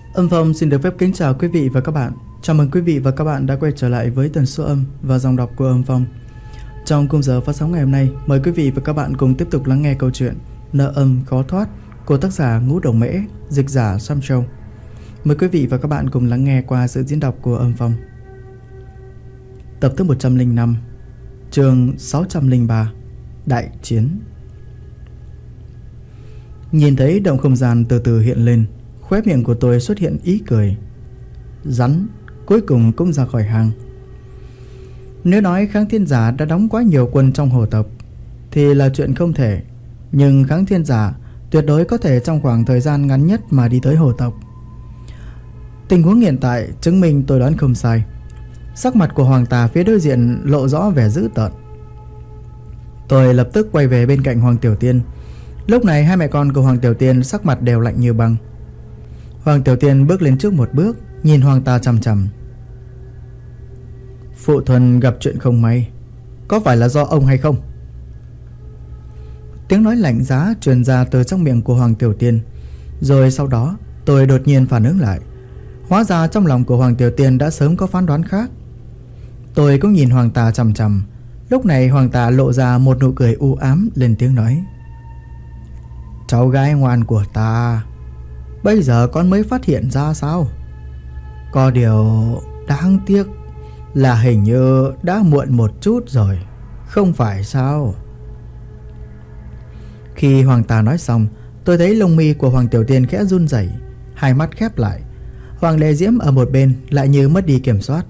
Âm Phong xin được phép kính chào quý vị và các bạn. Chào mừng quý vị và các bạn đã quay trở lại với tần số âm và dòng đọc của Âm Phong. Trong khung giờ phát sóng ngày hôm nay, mời quý vị và các bạn cùng tiếp tục lắng nghe câu chuyện Nợ âm khó thoát của tác giả Ngũ Đồng Mễ, dịch giả Sam Châu. Mời quý vị và các bạn cùng lắng nghe qua sự diễn đọc của Âm Phong. Tập thứ 105, chương 603, Đại Chiến. Nhìn thấy động không gian từ từ hiện lên, khóe miệng của tôi xuất hiện ý cười. Rắn cuối cùng cũng ra khỏi hang. Nếu nói Kháng Thiên Giả đã đóng quá nhiều quân trong hồ tộc thì là chuyện không thể, nhưng Kháng Thiên Giả tuyệt đối có thể trong khoảng thời gian ngắn nhất mà đi tới hồ tộc. Tình huống hiện tại chứng minh tôi đoán không sai. Sắc mặt của Hoàng Tà phía đối diện lộ rõ vẻ dữ tợn. Tôi lập tức quay về bên cạnh Hoàng Tiểu Tiên. Lúc này hai mẹ con của Hoàng Tiểu Tiên sắc mặt đều lạnh như băng. Hoàng Tiểu Tiên bước lên trước một bước, nhìn Hoàng Tà chằm chằm. Phụ thân gặp chuyện không may, có phải là do ông hay không? Tiếng nói lạnh giá truyền ra từ trong miệng của Hoàng Tiểu Tiên. Rồi sau đó tôi đột nhiên phản ứng lại. Hóa ra trong lòng của Hoàng Tiểu Tiên đã sớm có phán đoán khác. Tôi cũng nhìn Hoàng Tà chằm chằm. Lúc này Hoàng Tà lộ ra một nụ cười u ám, lên tiếng nói: Cháu gái ngoan của ta, bây giờ con mới phát hiện ra sao? Có điều đáng tiếc là hình như đã muộn một chút rồi, không phải sao? Khi Hoàng Tà nói xong, tôi thấy lông mi của Hoàng Tiểu Tiên khẽ run rẩy, hai mắt khép lại. Hoàng Lệ Diễm ở một bên lại như mất đi kiểm soát.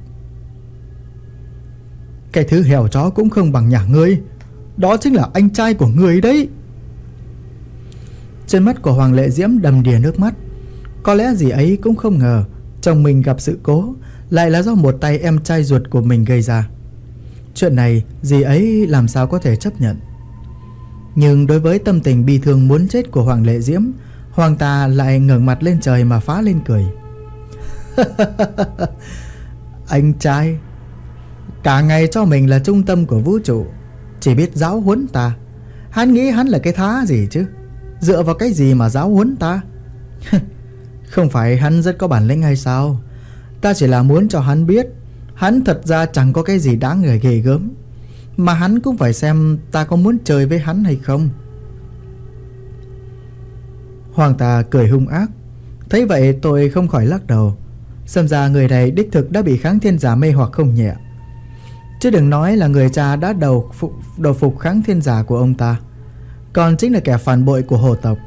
Cái thứ hèo chó cũng không bằng nhà ngươi, đó chính là anh trai của ngươi đấy. Trên mắt của Hoàng Lệ Diễm đầm đìa nước mắt. Có lẽ dì ấy cũng không ngờ chồng mình gặp sự cố lại là do một tay em trai ruột của mình gây ra. Chuyện này dì ấy làm sao có thể chấp nhận. Nhưng đối với tâm tình bi thương muốn chết của Hoàng Lệ Diễm, Hoàng Tà lại ngẩng mặt lên trời mà phá lên cười. Anh trai cả ngày cho mình là trung tâm của vũ trụ, chỉ biết giáo huấn ta. Hắn nghĩ hắn là cái thá gì chứ? Dựa vào cái gì mà giáo huấn ta? Không phải hắn rất có bản lĩnh hay sao? Ta chỉ là muốn cho hắn biết hắn thật ra chẳng có cái gì đáng người ghê gớm, mà hắn cũng phải xem ta có muốn chơi với hắn hay không. Hoàng Tà cười hung ác. Thấy vậy tôi không khỏi lắc đầu. Xem ra người này đích thực đã bị Kháng Thiên Giả mê hoặc không nhẹ. Chứ đừng nói là người cha đã đầu phục Kháng Thiên Giả của ông ta, còn chính là kẻ phản bội của hồ tộc.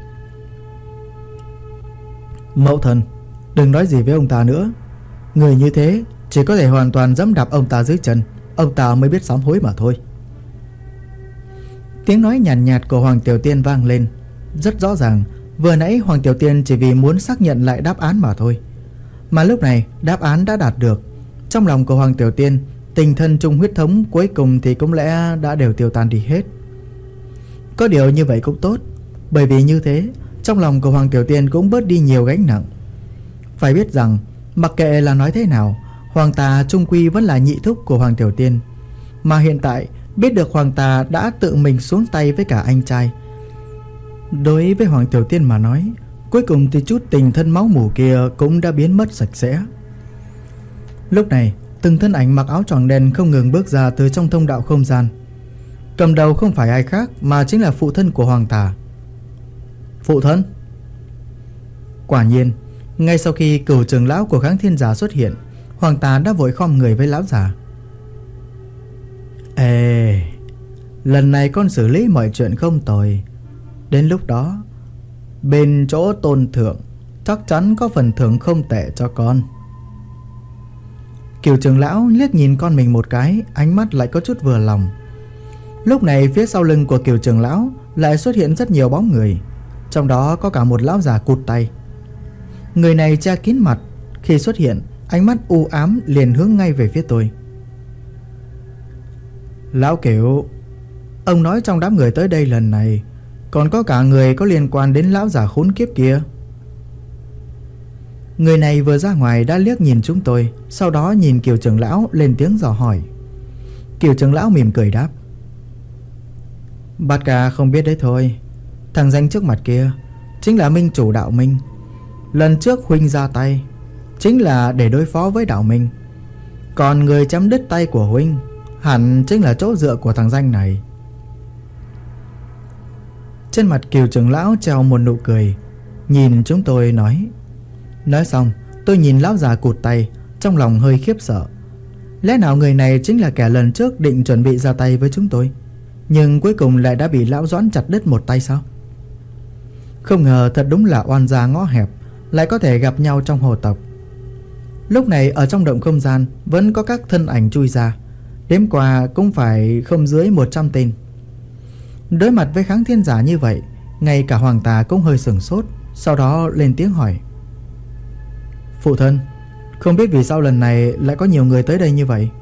Mẫu thân, đừng nói gì với ông ta nữa. Người như thế chỉ có thể hoàn toàn giẫm đạp ông ta dưới chân, ông ta mới biết sám hối mà thôi. Tiếng nói nhàn nhạt của Hoàng Tiểu Tiên vang lên. Rất rõ ràng vừa nãy Hoàng Tiểu Tiên chỉ vì muốn xác nhận lại đáp án mà thôi. Mà lúc này đáp án đã đạt được. Trong lòng của Hoàng Tiểu Tiên, tình thân chung huyết thống cuối cùng thì cũng lẽ đã đều tiêu tan đi hết. Có điều như vậy cũng tốt, bởi vì như thế trong lòng của Hoàng Tiểu Tiên cũng bớt đi nhiều gánh nặng. Phải biết rằng mặc kệ là nói thế nào, Hoàng Tà trung quy vẫn là nhị thúc của Hoàng Tiểu Tiên. Mà hiện tại biết được Hoàng Tà đã tự mình xuống tay với cả anh trai, đối với Hoàng Tiểu Tiên mà nói, cuối cùng thì chút tình thân máu mủ kia cũng đã biến mất sạch sẽ. Lúc này từng thân ảnh mặc áo choàng đen không ngừng bước ra từ trong thông đạo không gian. Cầm đầu không phải ai khác mà chính là phụ thân của Hoàng Tà. Phụ thân. Quả nhiên, ngay sau khi cửu trưởng lão của Kháng Thiên Giả xuất hiện, Hoàng Tà đã vội khom người với lão già. Ê, lần này con xử lý mọi chuyện không tồi. Đến lúc đó bên chỗ tôn thượng chắc chắn có phần thưởng không tệ cho con. Cửu trưởng lão liếc nhìn con mình một cái, ánh mắt lại có chút vừa lòng. Lúc này phía sau lưng của Cửu trưởng lão lại xuất hiện rất nhiều bóng người, trong đó có cả một lão già cụt tay. Người này che kín mặt, khi xuất hiện ánh mắt u ám liền hướng ngay về phía tôi. Lão Cửu, ông nói trong đám người tới đây lần này còn có cả người có liên quan đến lão già khốn kiếp kia. Người này vừa ra ngoài đã liếc nhìn chúng tôi, sau đó nhìn Kiều trưởng lão lên tiếng dò hỏi. Kiều trưởng lão mỉm cười đáp: Bát ca không biết đấy thôi. Thằng danh trước mặt kia chính là minh chủ đạo minh. lần trước huynh ra tay chính là để đối phó với Đạo Minh, còn người chém đứt tay của huynh hẳn chính là chỗ dựa của thằng danh này. Trên mặt Kiều trưởng lão treo một nụ cười, nhìn chúng tôi nói. Nói xong tôi nhìn lão già cụt tay, trong lòng hơi khiếp sợ. Lẽ nào người này chính là kẻ lần trước định chuẩn bị ra tay với chúng tôi, nhưng cuối cùng lại đã bị lão Doãn chặt đứt một tay sao? Không ngờ thật đúng là oan gia ngõ hẹp, lại có thể gặp nhau trong hồ tộc. Lúc này ở trong động không gian vẫn có các thân ảnh chui ra, đếm qua cũng phải không dưới 100 tên. Đối mặt với kháng thiên giả như vậy, ngay cả Hoàng Tà cũng hơi sửng sốt, sau đó lên tiếng hỏi. Phụ thân, không biết vì sao lần này lại có nhiều người tới đây như vậy?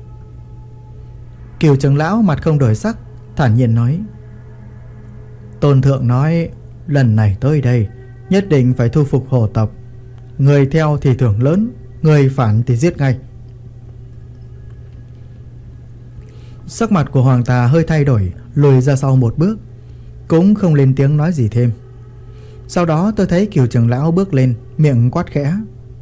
Kiều trưởng lão mặt không đổi sắc, thản nhiên nói. Tôn thượng nói lần này tới đây nhất định phải thu phục hồ tộc, người theo thì thưởng lớn, người phản thì giết ngay. Sắc mặt của Hoàng Tà hơi thay đổi, lùi ra sau một bước, cũng không lên tiếng nói gì thêm. Sau đó tôi thấy Kiều trưởng lão bước lên, miệng quát khẽ.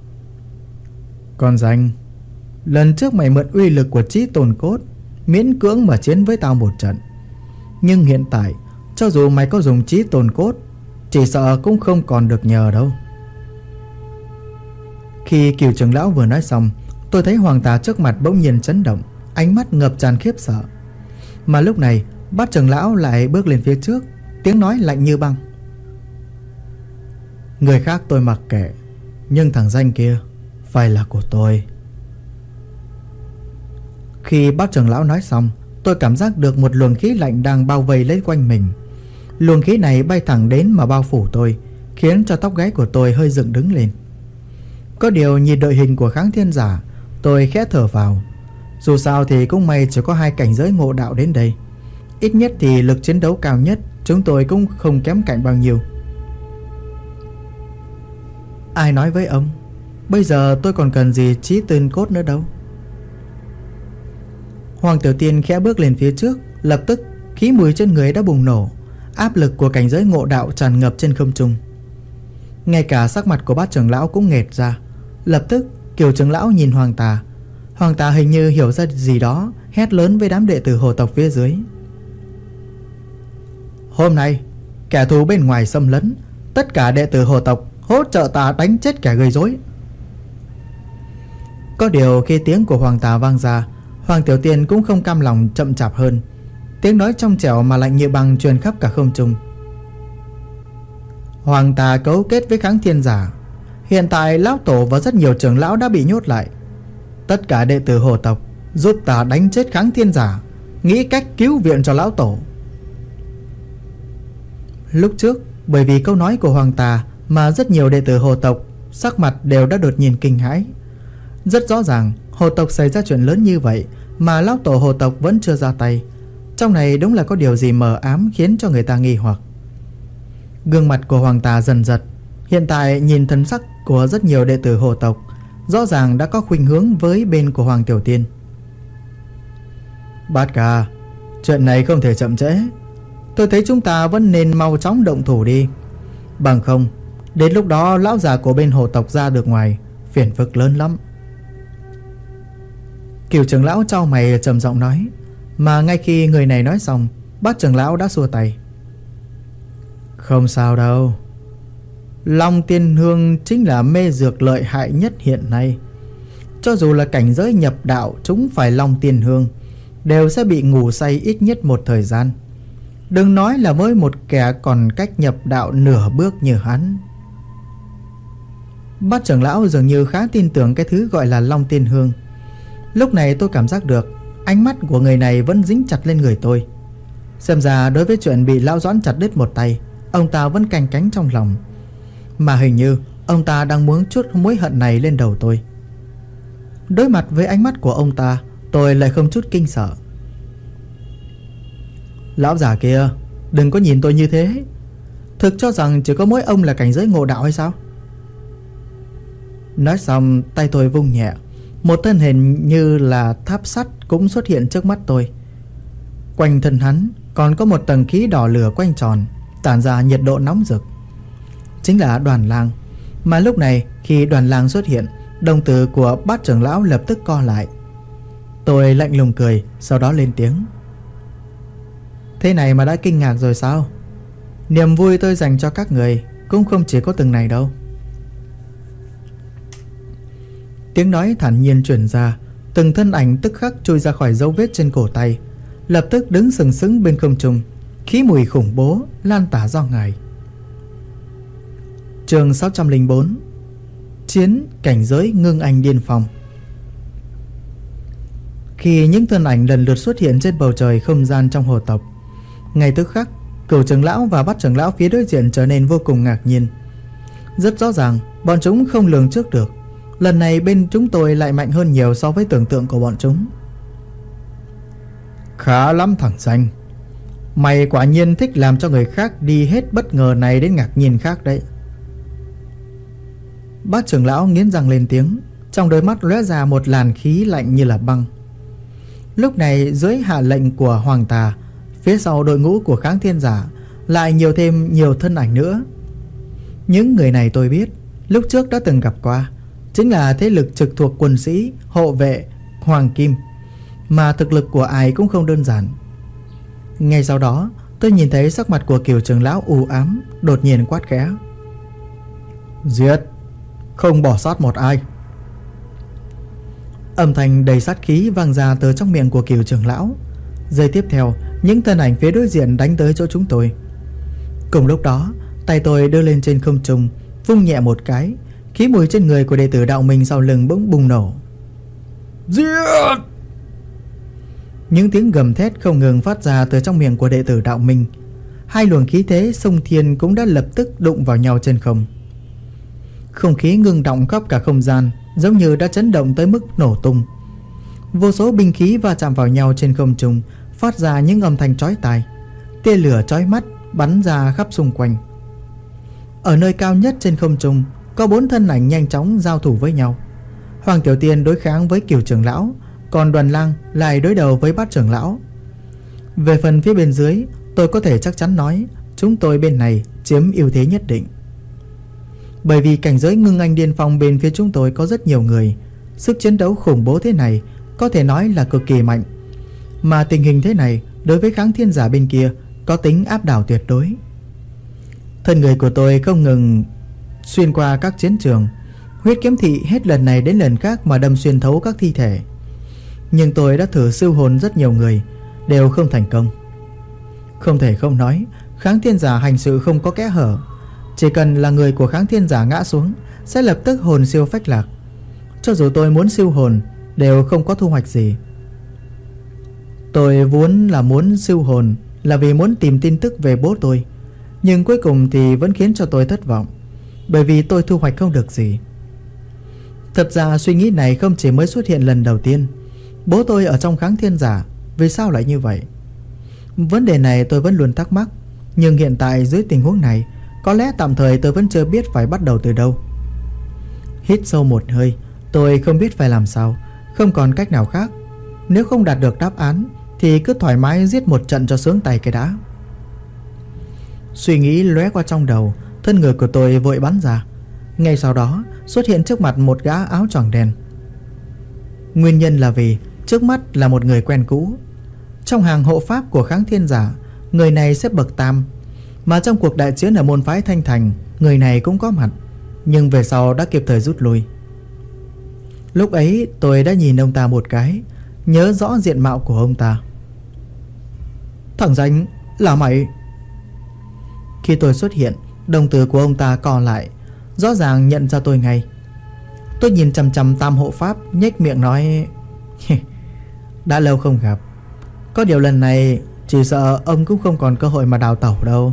Con danh, lần trước mày mượn uy lực của Chí Tôn Cốt miễn cưỡng mà chiến với tao một trận, nhưng hiện tại cho dù mày có dùng Chí Tôn Cốt, chỉ sợ cũng không còn được nhờ đâu. Khi Kiều trưởng lão vừa nói xong, tôi thấy Hoàng Tà trước mặt bỗng nhiên chấn động, ánh mắt ngập tràn khiếp sợ. Mà lúc này Bát trưởng lão lại bước lên phía trước, tiếng nói lạnh như băng. Người khác tôi mặc kệ, nhưng thằng danh kia phải là của tôi. Khi Bát trưởng lão nói xong, tôi cảm giác được một luồng khí lạnh đang bao vây lấy quanh mình. Luồng khí này bay thẳng đến mà bao phủ tôi, khiến cho tóc gáy của tôi hơi dựng đứng lên. Có điều nhìn đội hình của kháng thiên giả, tôi khẽ thở vào. Dù sao thì cũng may chỉ có 2 cảnh giới ngộ đạo đến đây, ít nhất thì lực chiến đấu cao nhất chúng tôi cũng không kém cạnh bao nhiêu. Ai nói với ông, bây giờ tôi còn cần gì Chí Tôn Cốt nữa đâu. Hoàng Tiểu Tiên khẽ bước lên phía trước, lập tức khí mùi trên người đã bùng nổ, áp lực của cảnh giới ngộ đạo tràn ngập trên không trung. Ngay cả sắc mặt của Bát trưởng lão cũng nghệt ra. Lập tức Kiều trưởng lão nhìn Hoàng Tà. Hoàng Tà hình như hiểu ra gì đó, hét lớn với đám đệ tử hồ tộc phía dưới. Hôm nay kẻ thù bên ngoài xâm lấn, tất cả đệ tử hồ tộc hỗ trợ ta đánh chết kẻ gây rối. Có điều khi tiếng của Hoàng Tà vang ra, Hoàng Tiểu Tiên cũng không cam lòng chậm chạp hơn. Tiếng nói trong trẻo mà lạnh như băng truyền khắp cả không trung. Hoàng Tà cấu kết với kháng thiên giả. Hiện tại lão tổ và rất nhiều trưởng lão đã bị nhốt lại. Tất cả đệ tử hồ tộc giúp ta đánh chết kháng thiên giả, nghĩ cách cứu viện cho lão tổ. Lúc trước bởi vì câu nói của Hoàng Tà mà rất nhiều đệ tử hồ tộc sắc mặt đều đã đột nhiên kinh hãi. Rất rõ ràng hồ tộc xảy ra chuyện lớn như vậy mà lão tổ hồ tộc vẫn chưa ra tay. Trong này đúng là có điều gì mờ ám khiến cho người ta nghi hoặc. Gương mặt của Hoàng Tà dần giật. Hiện tại nhìn thân sắc của rất nhiều đệ tử hồ tộc, rõ ràng đã có khuynh hướng với bên của Hoàng Tiểu Tiên. Bát ca, chuyện này không thể chậm trễ. Tôi thấy chúng ta vẫn nên mau chóng động thủ đi. Bằng không, đến lúc đó lão già của bên hồ tộc ra được ngoài, phiền phức lớn lắm. Kiều trưởng lão chau mày trầm giọng nói. Mà ngay khi người này nói xong, Bát trưởng lão đã xua tay. Không sao đâu. Long Tiên Hương chính là mê dược lợi hại nhất hiện nay. Cho dù là cảnh giới nhập đạo chúng phải Long Tiên Hương, đều sẽ bị ngủ say ít nhất một thời gian. Đừng nói là với một kẻ còn cách nhập đạo nửa bước như hắn. Bát trưởng lão dường như khá tin tưởng cái thứ gọi là Long Tiên Hương. Lúc này tôi cảm giác được ánh mắt của người này vẫn dính chặt lên người tôi. Xem ra đối với chuyện bị lão Doãn chặt đứt một tay, ông ta vẫn canh cánh trong lòng. Mà hình như ông ta đang muốn chút mối hận này lên đầu tôi. Đối mặt với ánh mắt của ông ta, tôi lại không chút kinh sợ. Lão già kia, đừng có nhìn tôi như thế. Thực cho rằng chỉ có mỗi ông là cảnh giới ngộ đạo hay sao? Nói xong tay tôi vung nhẹ, một thân hình như là tháp sắt cũng xuất hiện trước mắt tôi. Quanh thân hắn còn có một tầng khí đỏ lửa quanh tròn, tản ra nhiệt độ nóng rực. Chính là Đoàn Lang. Mà lúc này khi Đoàn Lang xuất hiện, đồng tử của Bát trưởng lão lập tức co lại. Tôi lạnh lùng cười, sau đó lên tiếng. Thế này mà đã kinh ngạc rồi sao? Niềm vui tôi dành cho các người cũng không chỉ có từng này đâu. Tiếng nói thản nhiên truyền ra, từng thân ảnh tức khắc chui ra khỏi dấu vết trên cổ tay, lập tức đứng sừng sững bên không trung, khí mùi khủng bố lan tỏa ra ngoài. Chương 604. Chiến cảnh giới ngưng anh điên phong. Khi những thân ảnh lần lượt xuất hiện trên bầu trời không gian trong hồ tộc, ngay tức khắc Cửu trưởng lão và Bát trưởng lão phía đối diện trở nên vô cùng ngạc nhiên. Rất rõ ràng bọn chúng không lường trước được, lần này bên chúng tôi lại mạnh hơn nhiều so với tưởng tượng của bọn chúng. Khá lắm thằng danh, mày quả nhiên thích làm cho người khác đi hết bất ngờ này đến ngạc nhiên khác đấy. Bát trưởng lão nghiến răng lên tiếng, trong đôi mắt lóe ra một làn khí lạnh như là băng. Lúc này dưới hạ lệnh của Hoàng Tà, phía sau đội ngũ của Kháng Thiên Giả lại nhiều thêm nhiều thân ảnh nữa. Những người này tôi biết, lúc trước đã từng gặp qua, chính là thế lực trực thuộc quân sĩ hộ vệ Hoàng Kim, mà thực lực của ai cũng không đơn giản. Ngay sau đó tôi nhìn thấy sắc mặt của Cửu trưởng lão u ám, đột nhiên quát khẽ. Giết, không bỏ sót một ai. Âm thanh đầy sát khí vang ra từ trong miệng của Cửu trưởng lão. Giây tiếp theo, những thân ảnh phía đối diện đánh tới chỗ chúng tôi. Cùng lúc đó, tay tôi đưa lên trên không trung, vung nhẹ một cái, khí mùi trên người của đệ tử đạo minh sau lưng bỗng bùng nổ. Giết! Những tiếng gầm thét không ngừng phát ra từ trong miệng của đệ tử đạo minh. Hai luồng khí thế sông thiên cũng đã lập tức đụng vào nhau trên không. Không khí ngưng động khắp cả không gian, giống như đã chấn động tới mức nổ tung. Vô số binh khí va chạm vào nhau trên không trung, phát ra những âm thanh chói tai. Tia lửa chói mắt bắn ra khắp xung quanh. Ở nơi cao nhất trên không trung, có 4 thân ảnh nhanh chóng giao thủ với nhau. Hoàng Tiểu Tiên đối kháng với Cửu trưởng lão, còn Đoàn Lang lại đối đầu với Bát trưởng lão. Về phần phía bên dưới, tôi có thể chắc chắn nói chúng tôi bên này chiếm ưu thế nhất định. Bởi vì cảnh giới ngưng anh điên phong bên phía chúng tôi có rất nhiều người, sức chiến đấu khủng bố thế này có thể nói là cực kỳ mạnh. Mà tình hình thế này đối với Kháng Thiên Giả bên kia có tính áp đảo tuyệt đối. Thân người của tôi không ngừng xuyên qua các chiến trường, huyết kiếm thị hết lần này đến lần khác mà đâm xuyên thấu các thi thể. Nhưng tôi đã thử siêu hồn rất nhiều người, đều không thành công. Không thể không nói, Kháng Thiên Giả hành sự không có kẽ hở. Chỉ cần là người của Kháng Thiên Giả ngã xuống, sẽ lập tức hồn siêu phách lạc. Cho dù tôi muốn siêu hồn, đều không có thu hoạch gì. Tôi vốn là muốn siêu hồn là vì muốn tìm tin tức về bố tôi, nhưng cuối cùng thì vẫn khiến cho tôi thất vọng, bởi vì tôi thu hoạch không được gì. Thật ra suy nghĩ này không chỉ mới xuất hiện lần đầu tiên. Bố tôi ở trong Kháng Thiên Giả, vì sao lại như vậy? Vấn đề này tôi vẫn luôn thắc mắc, nhưng hiện tại dưới tình huống này, có lẽ tạm thời tôi vẫn chưa biết phải bắt đầu từ đâu. Hít sâu một hơi, tôi không biết phải làm sao, không còn cách nào khác. Nếu không đạt được đáp án thì cứ thoải mái giết một trận cho sướng tay cái đã. Suy nghĩ lóe qua trong đầu, thân người của tôi vội bắn ra. Ngay sau đó xuất hiện trước mặt một gã áo choàng đen. Nguyên nhân là vì trước mắt là một người quen cũ. Trong hàng hộ pháp của Kháng Thiên Giả, người này xếp bậc tam, mà trong cuộc đại chiến ở môn phái Thanh Thành, người này cũng có mặt, nhưng về sau đã kịp thời rút lui. Lúc ấy tôi đã nhìn ông ta một cái, nhớ rõ diện mạo của ông ta. Thằng danh, là mày? Khi tôi xuất hiện, đồng tử của ông ta co lại, rõ ràng nhận ra tôi ngay. Tôi nhìn chằm chằm tam hộ pháp, nhếch miệng nói đã lâu không gặp, có điều lần này chỉ sợ ông cũng không còn cơ hội mà đào tẩu đâu.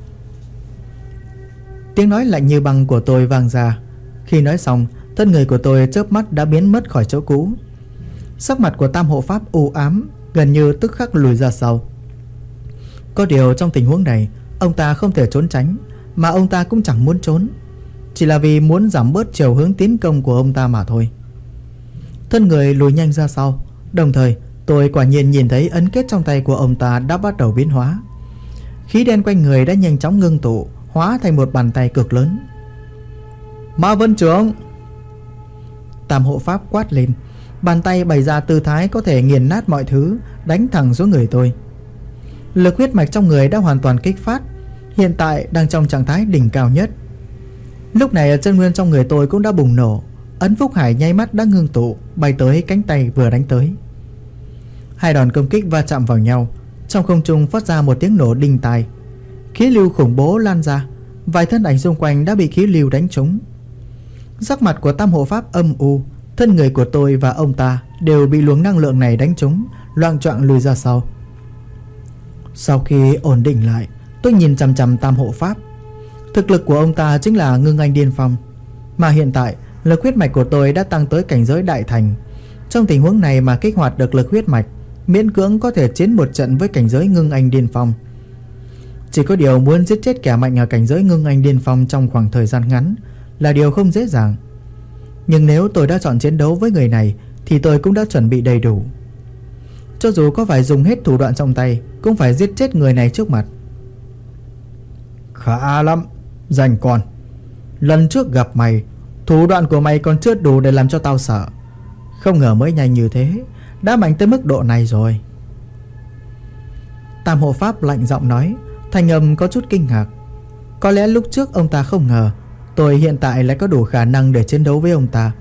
Tiếng nói lạnh như băng của tôi vang ra. Khi nói xong, thân người của tôi chớp mắt đã biến mất khỏi chỗ cũ. Sắc mặt của tam hộ pháp u ám, gần như tức khắc lùi ra sau. Có điều trong tình huống này, ông ta không thể trốn tránh, mà ông ta cũng chẳng muốn trốn, chỉ là vì muốn giảm bớt chiều hướng tiến công của ông ta mà thôi. Thân người lùi nhanh ra sau, đồng thời tôi quả nhiên nhìn thấy ấn kết trong tay của ông ta đã bắt đầu biến hóa. Khí đen quanh người đã nhanh chóng ngưng tụ, hóa thành một bàn tay cực lớn. Ma Vân Trưởng. Tam hộ pháp quát lên, bàn tay bày ra tư thái có thể nghiền nát mọi thứ, đánh thẳng xuống người tôi. Lực huyết mạch trong người đã hoàn toàn kích phát, hiện tại đang trong trạng thái đỉnh cao nhất. Lúc này chân nguyên trong người tôi cũng đã bùng nổ, ấn phúc hải nháy mắt đã ngưng tụ, bay tới cánh tay vừa đánh tới. Hai đòn công kích va chạm vào nhau, trong không trung phát ra một tiếng nổ đinh tai. Khí lưu khủng bố lan ra, vài thân ảnh xung quanh đã bị khí lưu đánh trúng. Sắc mặt của Tam hộ pháp âm u, thân người của tôi và ông ta đều bị luồng năng lượng này đánh trúng, loạng choạng lùi ra sau. Sau khi ổn định lại, tôi nhìn chằm chằm Tam hộ pháp. Thực lực của ông ta chính là ngưng anh điên phong, mà hiện tại lực huyết mạch của tôi đã tăng tới cảnh giới đại thành. Trong tình huống này mà kích hoạt được lực huyết mạch, miễn cưỡng có thể chiến một trận với cảnh giới ngưng anh điên phong. Chỉ có điều muốn giết chết kẻ mạnh ở cảnh giới ngưng anh điên phong trong khoảng thời gian ngắn là điều không dễ dàng. Nhưng nếu tôi đã chọn chiến đấu với người này thì tôi cũng đã chuẩn bị đầy đủ. Cho dù có phải dùng hết thủ đoạn trong tay, cũng phải giết chết người này trước mặt. Khá lắm, rành con. Lần trước gặp mày, thủ đoạn của mày còn chưa đủ để làm cho tao sợ. Không ngờ mới nhanh như thế, đã mạnh tới mức độ này rồi. Tam hộ pháp lạnh giọng nói, thanh âm có chút kinh ngạc. Có lẽ lúc trước ông ta không ngờ tôi hiện tại lại có đủ khả năng để chiến đấu với ông ta.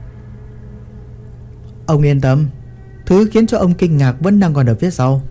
Ông yên tâm, thứ khiến cho ông kinh ngạc vẫn đang còn ở phía sau.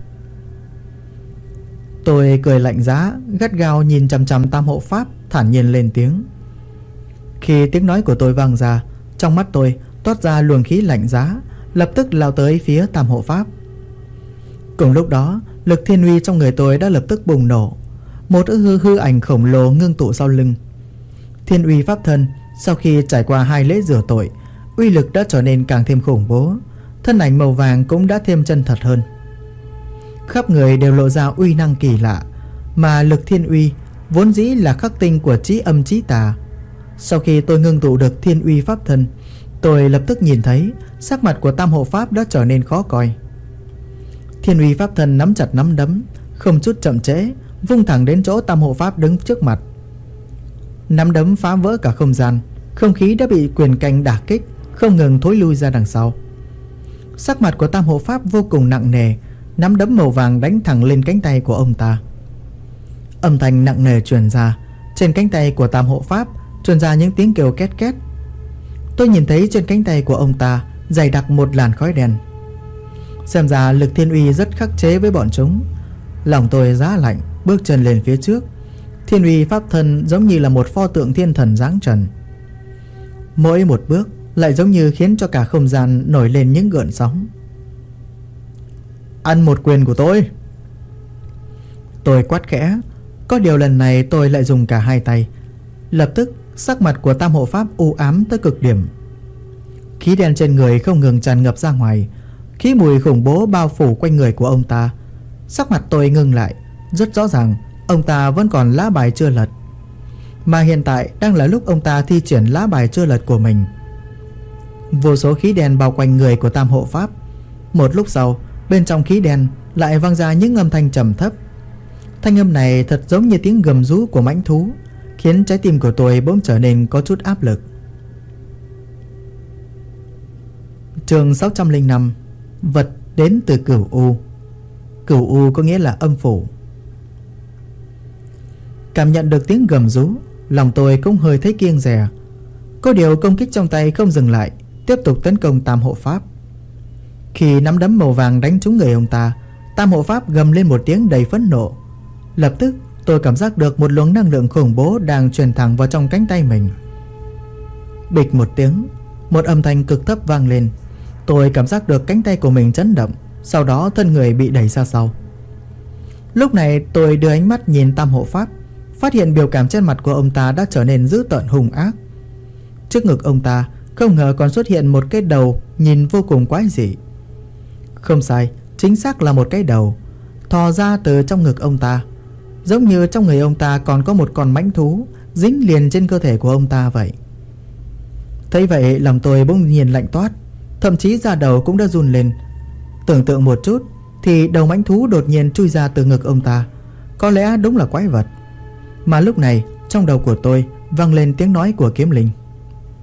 Tôi cười lạnh giá, gắt gao nhìn chằm chằm Tam hộ pháp, thản nhiên lên tiếng. Khi tiếng nói của tôi vang ra, trong mắt tôi toát ra luồng khí lạnh giá, lập tức lao tới phía Tam hộ pháp. Cùng lúc đó, lực thiên uy trong người tôi đã lập tức bùng nổ. Một hư ảnh khổng lồ ngưng tụ sau lưng. Thiên uy pháp thân sau khi trải qua 2 lễ rửa tội, uy lực đã trở nên càng thêm khủng bố. Thân ảnh màu vàng cũng đã thêm chân thật hơn. Khắp người đều lộ ra uy năng kỳ lạ, mà lực thiên uy vốn dĩ là khắc tinh của chí âm chí tà. Sau khi tôi ngưng tụ được thiên uy pháp thân, tôi lập tức nhìn thấy sắc mặt của Tam hộ pháp đã trở nên khó coi. Thiên uy pháp thân nắm chặt nắm đấm, không chút chậm trễ, vung thẳng đến chỗ Tam hộ pháp đứng trước mặt. Nắm đấm phá vỡ cả không gian, không khí đã bị quyền canh đả kích, không ngừng thối lui ra đằng sau. Sắc mặt của Tam hộ pháp vô cùng nặng nề, nắm đấm màu vàng đánh thẳng lên cánh tay của ông ta. Âm thanh nặng nề truyền ra, trên cánh tay của Tam hộ pháp truyền ra những tiếng kêu két két. Tôi nhìn thấy trên cánh tay của ông ta dày đặc một làn khói đen. Xem ra lực thiên uy rất khắc chế với bọn chúng. Lòng tôi giá lạnh, bước chân lên phía trước. Thiên uy pháp thân giống như là một pho tượng thiên thần giáng trần. Mỗi một bước lại giống như khiến cho cả không gian nổi lên những gợn sóng. Ăn một quyền của tôi. Tôi quát khẽ. Có điều lần này tôi lại dùng cả 2 tay. Lập tức sắc mặt của Tam hộ pháp u ám tới cực điểm. Khí đen trên người không ngừng tràn ngập ra ngoài, khí mùi khủng bố bao phủ quanh người của ông ta. Sắc mặt tôi ngưng lại. Rất rõ ràng ông ta vẫn còn lá bài chưa lật, mà hiện tại đang là lúc ông ta thi triển lá bài chưa lật của mình. Vô số khí đen bao quanh người của Tam hộ pháp. Một lúc sau, bên trong khí đen lại vang ra những âm thanh trầm thấp. Thanh âm này thật giống như tiếng gầm rú của mãnh thú, khiến trái tim của tôi bỗng trở nên có chút áp lực. Chương 605. Vật đến từ Cửu U. Cửu U có nghĩa là âm phủ. Cảm nhận được tiếng gầm rú, lòng tôi cũng hơi thấy kiêng dè. Có điều công kích trong tay không dừng lại, tiếp tục tấn công Tam hộ pháp. Khi nắm đấm màu vàng đánh trúng người ông ta, Tam hộ pháp gầm lên một tiếng đầy phẫn nộ. Lập tức tôi cảm giác được một luồng năng lượng khủng bố đang truyền thẳng vào trong cánh tay mình. Bịch một tiếng, một âm thanh cực thấp vang lên. Tôi cảm giác được cánh tay của mình chấn động, sau đó thân người bị đẩy ra sau. Lúc này tôi đưa ánh mắt nhìn Tam hộ pháp, phát hiện biểu cảm trên mặt của ông ta đã trở nên dữ tợn hung ác. Trước ngực ông ta không ngờ còn xuất hiện một cái đầu nhìn vô cùng quái dị. Không sai, chính xác là một cái đầu thò ra từ trong ngực ông ta, giống như trong người ông ta còn có một con mãnh thú dính liền trên cơ thể của ông ta vậy. Thấy vậy lòng tôi bỗng nhiên lạnh toát, thậm chí da đầu cũng đã run lên. Tưởng tượng một chút thì đầu mãnh thú đột nhiên chui ra từ ngực ông ta, có lẽ đúng là quái vật. Mà lúc này trong đầu của tôi vang lên tiếng nói của Kiếm Linh.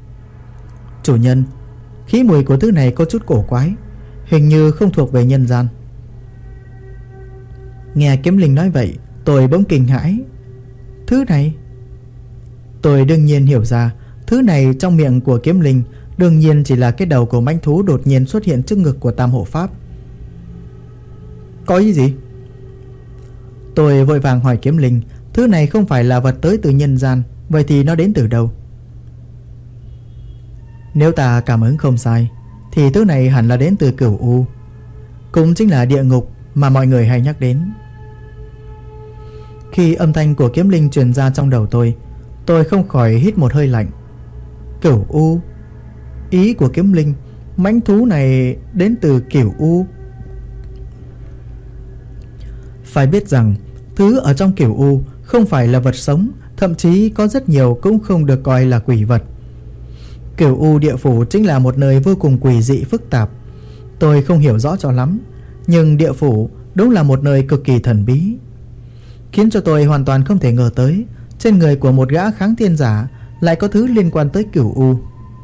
Chủ nhân, khí mùi của thứ này có chút cổ quái, hình như không thuộc về nhân gian. Nghe kiếm linh nói vậy, tôi bỗng kinh hãi. Thứ này? Tôi đương nhiên hiểu ra, thứ này trong miệng của kiếm linh đương nhiên chỉ là cái đầu của mãnh thú đột nhiên xuất hiện trước ngực của Tam Hộ Pháp. Có ý gì? Tôi vội vàng hỏi kiếm linh, thứ này không phải là vật tới từ nhân gian, vậy thì nó đến từ đâu? Nếu ta cảm ứng không sai thì thứ này hẳn là đến từ Cửu U, cũng chính là địa ngục mà mọi người hay nhắc đến. Khi âm thanh của kiếm linh truyền ra trong đầu tôi không khỏi hít một hơi lạnh. Cửu U? Ý của kiếm linh, mãnh thú này đến từ Cửu U. Phải biết rằng thứ ở trong Cửu U không phải là vật sống, thậm chí có rất nhiều cũng không được coi là quỷ vật. Cửu U địa phủ chính là một nơi vô cùng quỷ dị phức tạp. Tôi không hiểu rõ cho lắm, nhưng địa phủ đúng là một nơi cực kỳ thần bí, khiến cho tôi hoàn toàn không thể ngờ tới trên người của một gã kháng thiên giả lại có thứ liên quan tới Cửu U.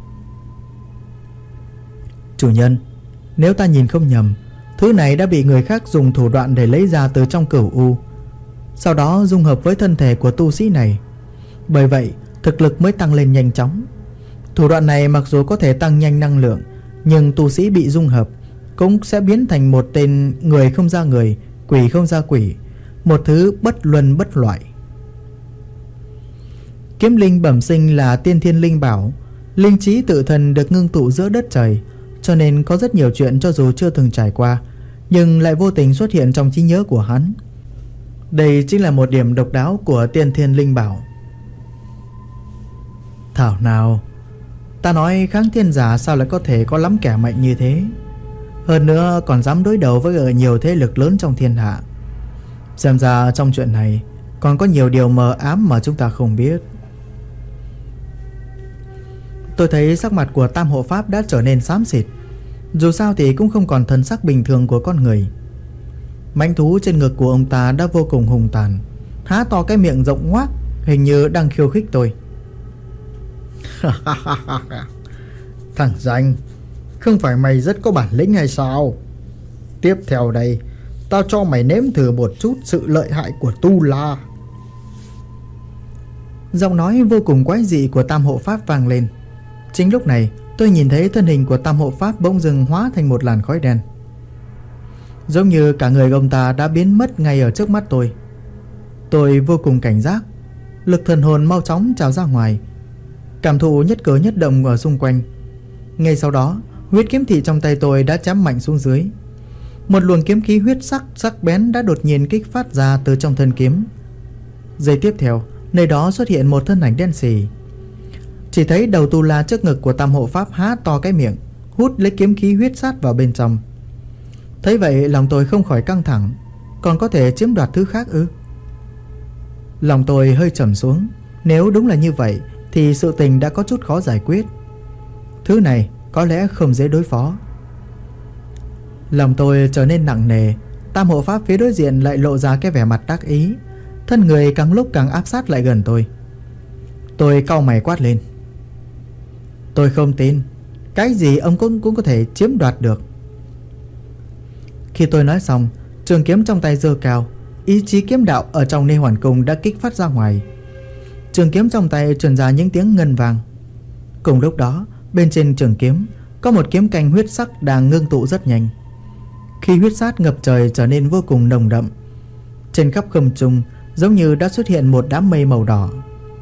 Chủ nhân, nếu ta nhìn không nhầm, thứ này đã bị người khác dùng thủ đoạn để lấy ra từ trong Cửu U, sau đó dung hợp với thân thể của tu sĩ này. Bởi vậy thực lực mới tăng lên nhanh chóng. Thủ đoạn này mặc dù có thể tăng nhanh năng lượng, nhưng tu sĩ bị dung hợp cũng sẽ biến thành một tên người không ra người, quỷ không ra quỷ, một thứ bất luân bất loại. Kiếm linh bẩm sinh là tiên thiên linh bảo, linh trí tự thân được ngưng tụ giữa đất trời, cho nên có rất nhiều chuyện cho dù chưa từng trải qua nhưng lại vô tình xuất hiện trong trí nhớ của hắn. Đây chính là một điểm độc đáo của tiên thiên linh bảo. Thảo nào, ta nói kháng thiên giả sao lại có thể có lắm kẻ mạnh như thế, hơn nữa còn dám đối đầu với nhiều thế lực lớn trong thiên hạ. Xem ra trong chuyện này còn có nhiều điều mờ ám mà chúng ta không biết. Tôi thấy sắc mặt của Tam Hộ Pháp đã trở nên xám xịt. Dù sao thì cũng không còn thần sắc bình thường của con người. Mãnh thú trên ngực của ông ta đã vô cùng hung tàn, há to cái miệng rộng ngoác, hình như đang khiêu khích tôi. Thằng danh, không phải mày rất có bản lĩnh hay sao? Tiếp theo đây, tao cho mày nếm thử một chút sự lợi hại của Tu La. Giọng nói vô cùng quái dị của Tam Hộ Pháp vang lên. Chính lúc này tôi nhìn thấy thân hình của Tam Hộ Pháp bỗng dưng hóa thành một làn khói đen, giống như cả người ông ta đã biến mất ngay ở trước mắt tôi. Tôi vô cùng cảnh giác, lực thần hồn mau chóng trào ra ngoài, cảm thụ nhất cử nhất động ở xung quanh. Ngay sau đó, huyết kiếm thị trong tay tôi đã chém mạnh xuống dưới. Một luồng kiếm khí huyết sắc sắc bén đã đột nhiên kích phát ra từ trong thân kiếm. Giây tiếp theo, nơi đó xuất hiện một thân ảnh đen sì. Chỉ thấy đầu tu la trước ngực của Tam Hộ Pháp há to cái miệng, hút lấy kiếm khí huyết sát vào bên trong. Thấy vậy lòng tôi không khỏi căng thẳng. Còn có thể chiếm đoạt thứ khác ư? Lòng tôi hơi trầm xuống. Nếu đúng là như vậy thì sự tình đã có chút khó giải quyết. Thứ này có lẽ không dễ đối phó. Lòng tôi trở nên nặng nề. Tam Hộ Pháp phía đối diện lại lộ ra cái vẻ mặt đắc ý, thân người càng lúc càng áp sát lại gần tôi. Tôi cau mày quát lên. Tôi không tin, cái gì ông cũng có thể chiếm đoạt được. Khi tôi nói xong, trường kiếm trong tay giơ cao, ý chí kiếm đạo ở trong Nê Hoàn Cung đã kích phát ra ngoài. Trường kiếm trong tay truyền ra những tiếng ngân vang. Cùng lúc đó, bên trên trường kiếm có một kiếm canh huyết sắc đang ngưng tụ rất nhanh. Khi huyết sát ngập trời trở nên vô cùng nồng đậm, trên khắp không trung giống như đã xuất hiện một đám mây màu đỏ.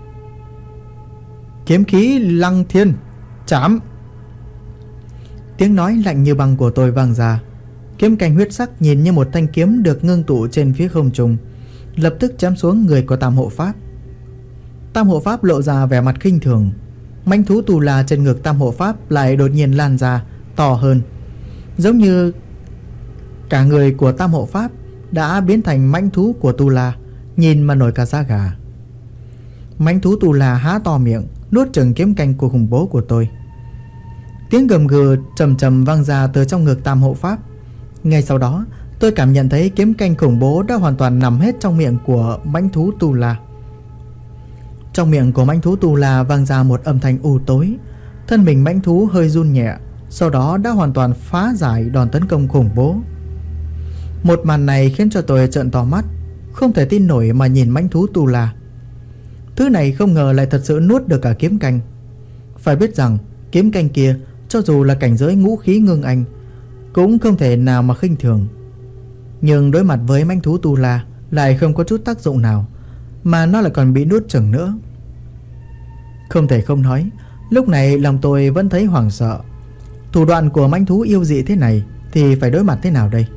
Kiếm khí Lăng Thiên, chạm! Tiếng nói lạnh như băng của tôi vang ra. Kiếm canh huyết sắc nhìn như một thanh kiếm được ngưng tụ trên phía không trung, lập tức chém xuống người của Tam Hộ Pháp. Tam Hộ Pháp lộ ra vẻ mặt khinh thường. Mãnh thú Tu La trên ngực Tam Hộ Pháp lại đột nhiên lan ra, to hơn, giống như cả người của Tam Hộ Pháp đã biến thành mãnh thú của Tu La, nhìn mà nổi cả da gà. Mãnh thú Tu La há to miệng, nuốt chửng kiếm canh của khủng bố của tôi. Tiếng gầm gừ trầm trầm vang ra từ trong ngực Tam Hộ Pháp. Ngay sau đó, tôi cảm nhận thấy kiếm canh khủng bố đã hoàn toàn nằm hết trong miệng của mãnh thú Tu La. Trong miệng của mãnh thú Tu La vang ra một âm thanh u tối, Thân mình mãnh thú hơi run nhẹ, sau đó đã hoàn toàn phá giải đòn tấn công khủng bố. Một màn này khiến cho tôi trợn to mắt, không thể tin nổi mà nhìn mãnh thú tu la. Thứ này không ngờ lại thật sự nuốt được cả kiếm canh. Phải biết rằng kiếm canh kia cho dù là cảnh giới ngũ khí ngưng anh cũng không thể nào mà khinh thường. Nhưng đối mặt với mãnh thú tu la lại không có chút tác dụng nào, mà nó lại còn bị nuốt chửng nữa. Không thể không nói, lúc này lòng tôi vẫn thấy hoảng sợ. Thủ đoạn của mãnh thú yêu dị thế này thì phải đối mặt thế nào đây?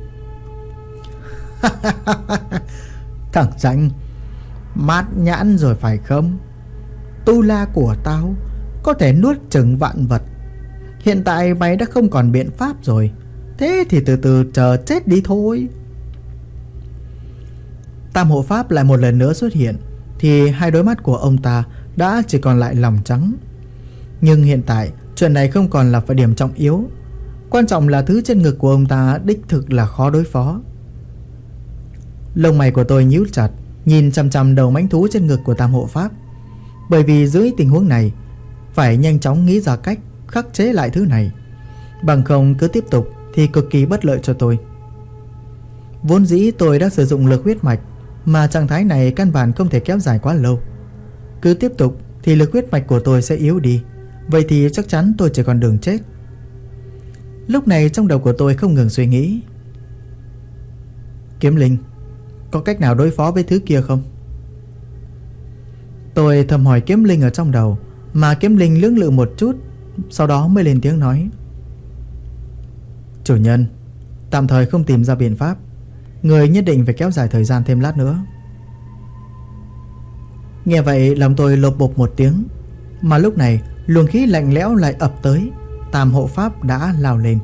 Thằng danh, mát nhãn rồi phải không? Tu la của tao có thể nuốt chửng vạn vật. Hiện tại mày đã không còn biện pháp rồi, thế thì từ từ chờ chết đi thôi. Tam hộ pháp lại một lần nữa xuất hiện, thì hai đôi mắt của ông ta đã chỉ còn lại lòng trắng. Nhưng hiện tại chuyện này không còn là phải điểm trọng yếu. Quan trọng là thứ trên ngực của ông ta đích thực là khó đối phó. Lông mày của tôi nhíu chặt, nhìn chằm chằm đầu mãnh thú trên ngực của tam hộ pháp. Bởi vì dưới tình huống này phải nhanh chóng nghĩ ra cách khắc chế lại thứ này, bằng không cứ tiếp tục thì cực kỳ bất lợi cho tôi. Vốn dĩ tôi đã sử dụng lực huyết mạch, mà trạng thái này căn bản không thể kéo dài quá lâu. Cứ tiếp tục thì lực huyết mạch của tôi sẽ yếu đi, vậy thì chắc chắn tôi chỉ còn đường chết. Lúc này trong đầu của tôi không ngừng suy nghĩ. Kiếm linh, có cách nào đối phó với thứ kia không? Tôi thầm hỏi kiếm linh ở trong đầu, mà kiếm linh lưỡng lự một chút, sau đó mới lên tiếng nói. Chủ nhân, tạm thời không tìm ra biện pháp, người nhất định phải kéo dài thời gian thêm lát nữa. Nghe vậy lòng tôi lộp bộp một tiếng, mà lúc này luồng khí lạnh lẽo lại ập tới. Tam hộ pháp đã lao lên.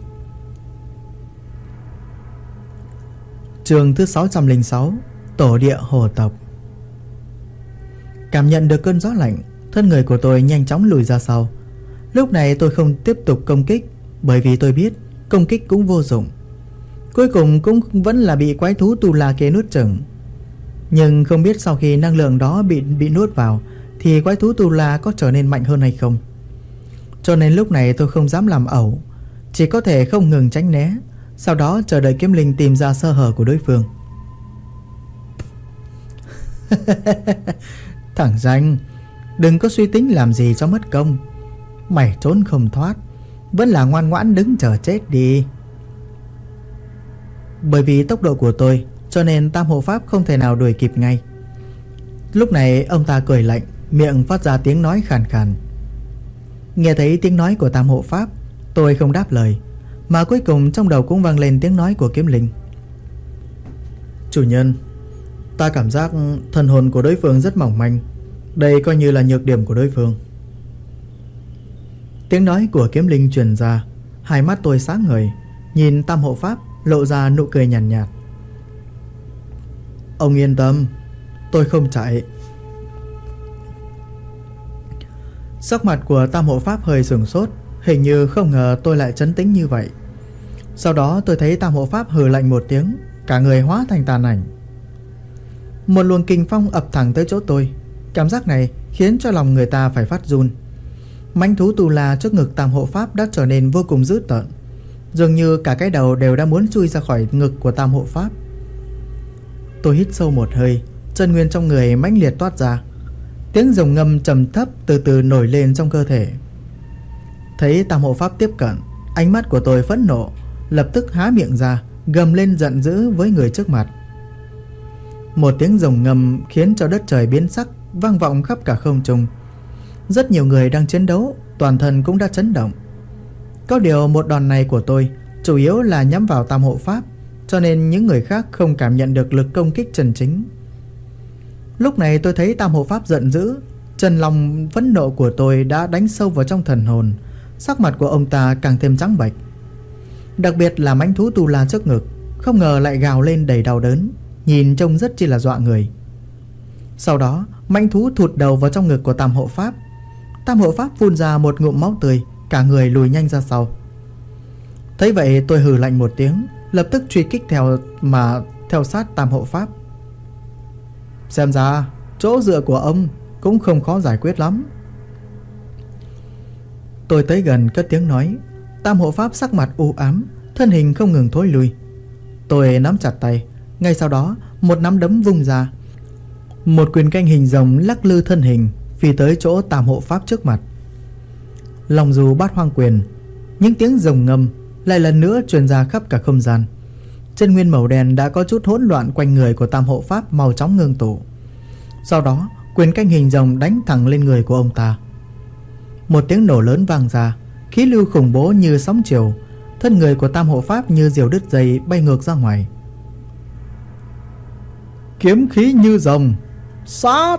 Chương thứ 606, Tổ địa hồ tộc. Cảm nhận được cơn gió lạnh, thân người của tôi nhanh chóng lùi ra sau. Lúc này tôi không tiếp tục công kích, bởi vì tôi biết công kích cũng vô dụng. Cuối cùng cũng vẫn là bị quái thú tu la kia nuốt chửng. Nhưng không biết sau khi năng lượng đó bị nuốt vào thì quái thú tu la có trở nên mạnh hơn hay không. Cho nên lúc này tôi không dám làm ẩu, chỉ có thể không ngừng tránh né, sau đó chờ đợi kiếm linh tìm ra sơ hở của đối phương. Thằng danh, đừng có suy tính làm gì cho mất công. Mày trốn không thoát, vẫn là ngoan ngoãn đứng chờ chết đi. Bởi vì tốc độ của tôi, cho nên tam hộ pháp không thể nào đuổi kịp ngay. Lúc này ông ta cười lạnh, miệng phát ra tiếng nói khàn khàn. Nghe thấy tiếng nói của tam hộ pháp, tôi không đáp lời, mà cuối cùng trong đầu cũng vang lên tiếng nói của kiếm linh. Chủ nhân, ta cảm giác thần hồn của đối phương rất mỏng manh, đây coi như là nhược điểm của đối phương. Tiếng nói của kiếm linh truyền ra, hai mắt tôi sáng ngời, nhìn tam hộ pháp lộ ra nụ cười nhàn nhạt. Ông yên tâm, tôi không chạy. Sắc mặt của tam hộ pháp hơi sửng sốt, hình như không ngờ tôi lại trấn tĩnh như vậy. Sau đó tôi thấy tam hộ pháp hừ lạnh một tiếng, cả người hóa thành tàn ảnh. Một luồng kình phong ập thẳng tới chỗ tôi. Cảm giác này khiến cho lòng người ta phải phát run. Mãnh thú tu la trước ngực tam hộ pháp đã trở nên vô cùng dữ tợn, dường như cả cái đầu đều đã muốn chui ra khỏi ngực của tam hộ pháp. Tôi hít sâu một hơi, chân nguyên trong người mãnh liệt toát ra. Tiếng rồng ngâm trầm thấp từ từ nổi lên trong cơ thể. Thấy tam hộ pháp tiếp cận, ánh mắt của tôi phẫn nộ, lập tức há miệng ra, gầm lên giận dữ với người trước mặt. Một tiếng rồng ngâm khiến cho đất trời biến sắc, vang vọng khắp cả không trung. Rất nhiều người đang chiến đấu, toàn thân cũng đã chấn động. Có điều một đòn này của tôi chủ yếu là nhắm vào tam hộ pháp, cho nên những người khác không cảm nhận được lực công kích chân chính. Lúc này tôi thấy tam hộ pháp giận dữ, chân lòng phẫn nộ của tôi đã đánh sâu vào trong thần hồn. Sắc mặt của ông ta càng thêm trắng bệch. Đặc biệt là mãnh thú tu la trước ngực, không ngờ lại gào lên đầy đau đớn, nhìn trông rất chi là dọa người. Sau đó mãnh thú thụt đầu vào trong ngực của tam hộ pháp. Tam hộ pháp phun ra một ngụm máu tươi, cả người lùi nhanh ra sau. Thấy vậy tôi hừ lạnh một tiếng, lập tức truy kích theo sát tam hộ pháp. Xem ra chỗ dựa của ông cũng không khó giải quyết lắm. Tôi tới gần cất tiếng nói. Tam hộ pháp sắc mặt u ám, thân hình không ngừng thối lui. Tôi nắm chặt tay. Ngay sau đó một nắm đấm vung ra, một quyền canh hình rồng lắc lư thân hình phi tới chỗ tam hộ pháp trước mặt. Long dù bát hoang quyền, những tiếng rồng ngâm lại lần nữa truyền ra khắp cả không gian. Chân nguyên màu đen đã có chút hỗn loạn quanh người của tam hộ pháp mau chóng ngưng tụ. Sau đó quyền canh hình rồng đánh thẳng lên người của ông ta. Một tiếng nổ lớn vang ra, khí lưu khủng bố như sóng chiều, thân người của tam hộ pháp như diều đứt dây bay ngược ra ngoài. Kiếm khí như rồng, sát!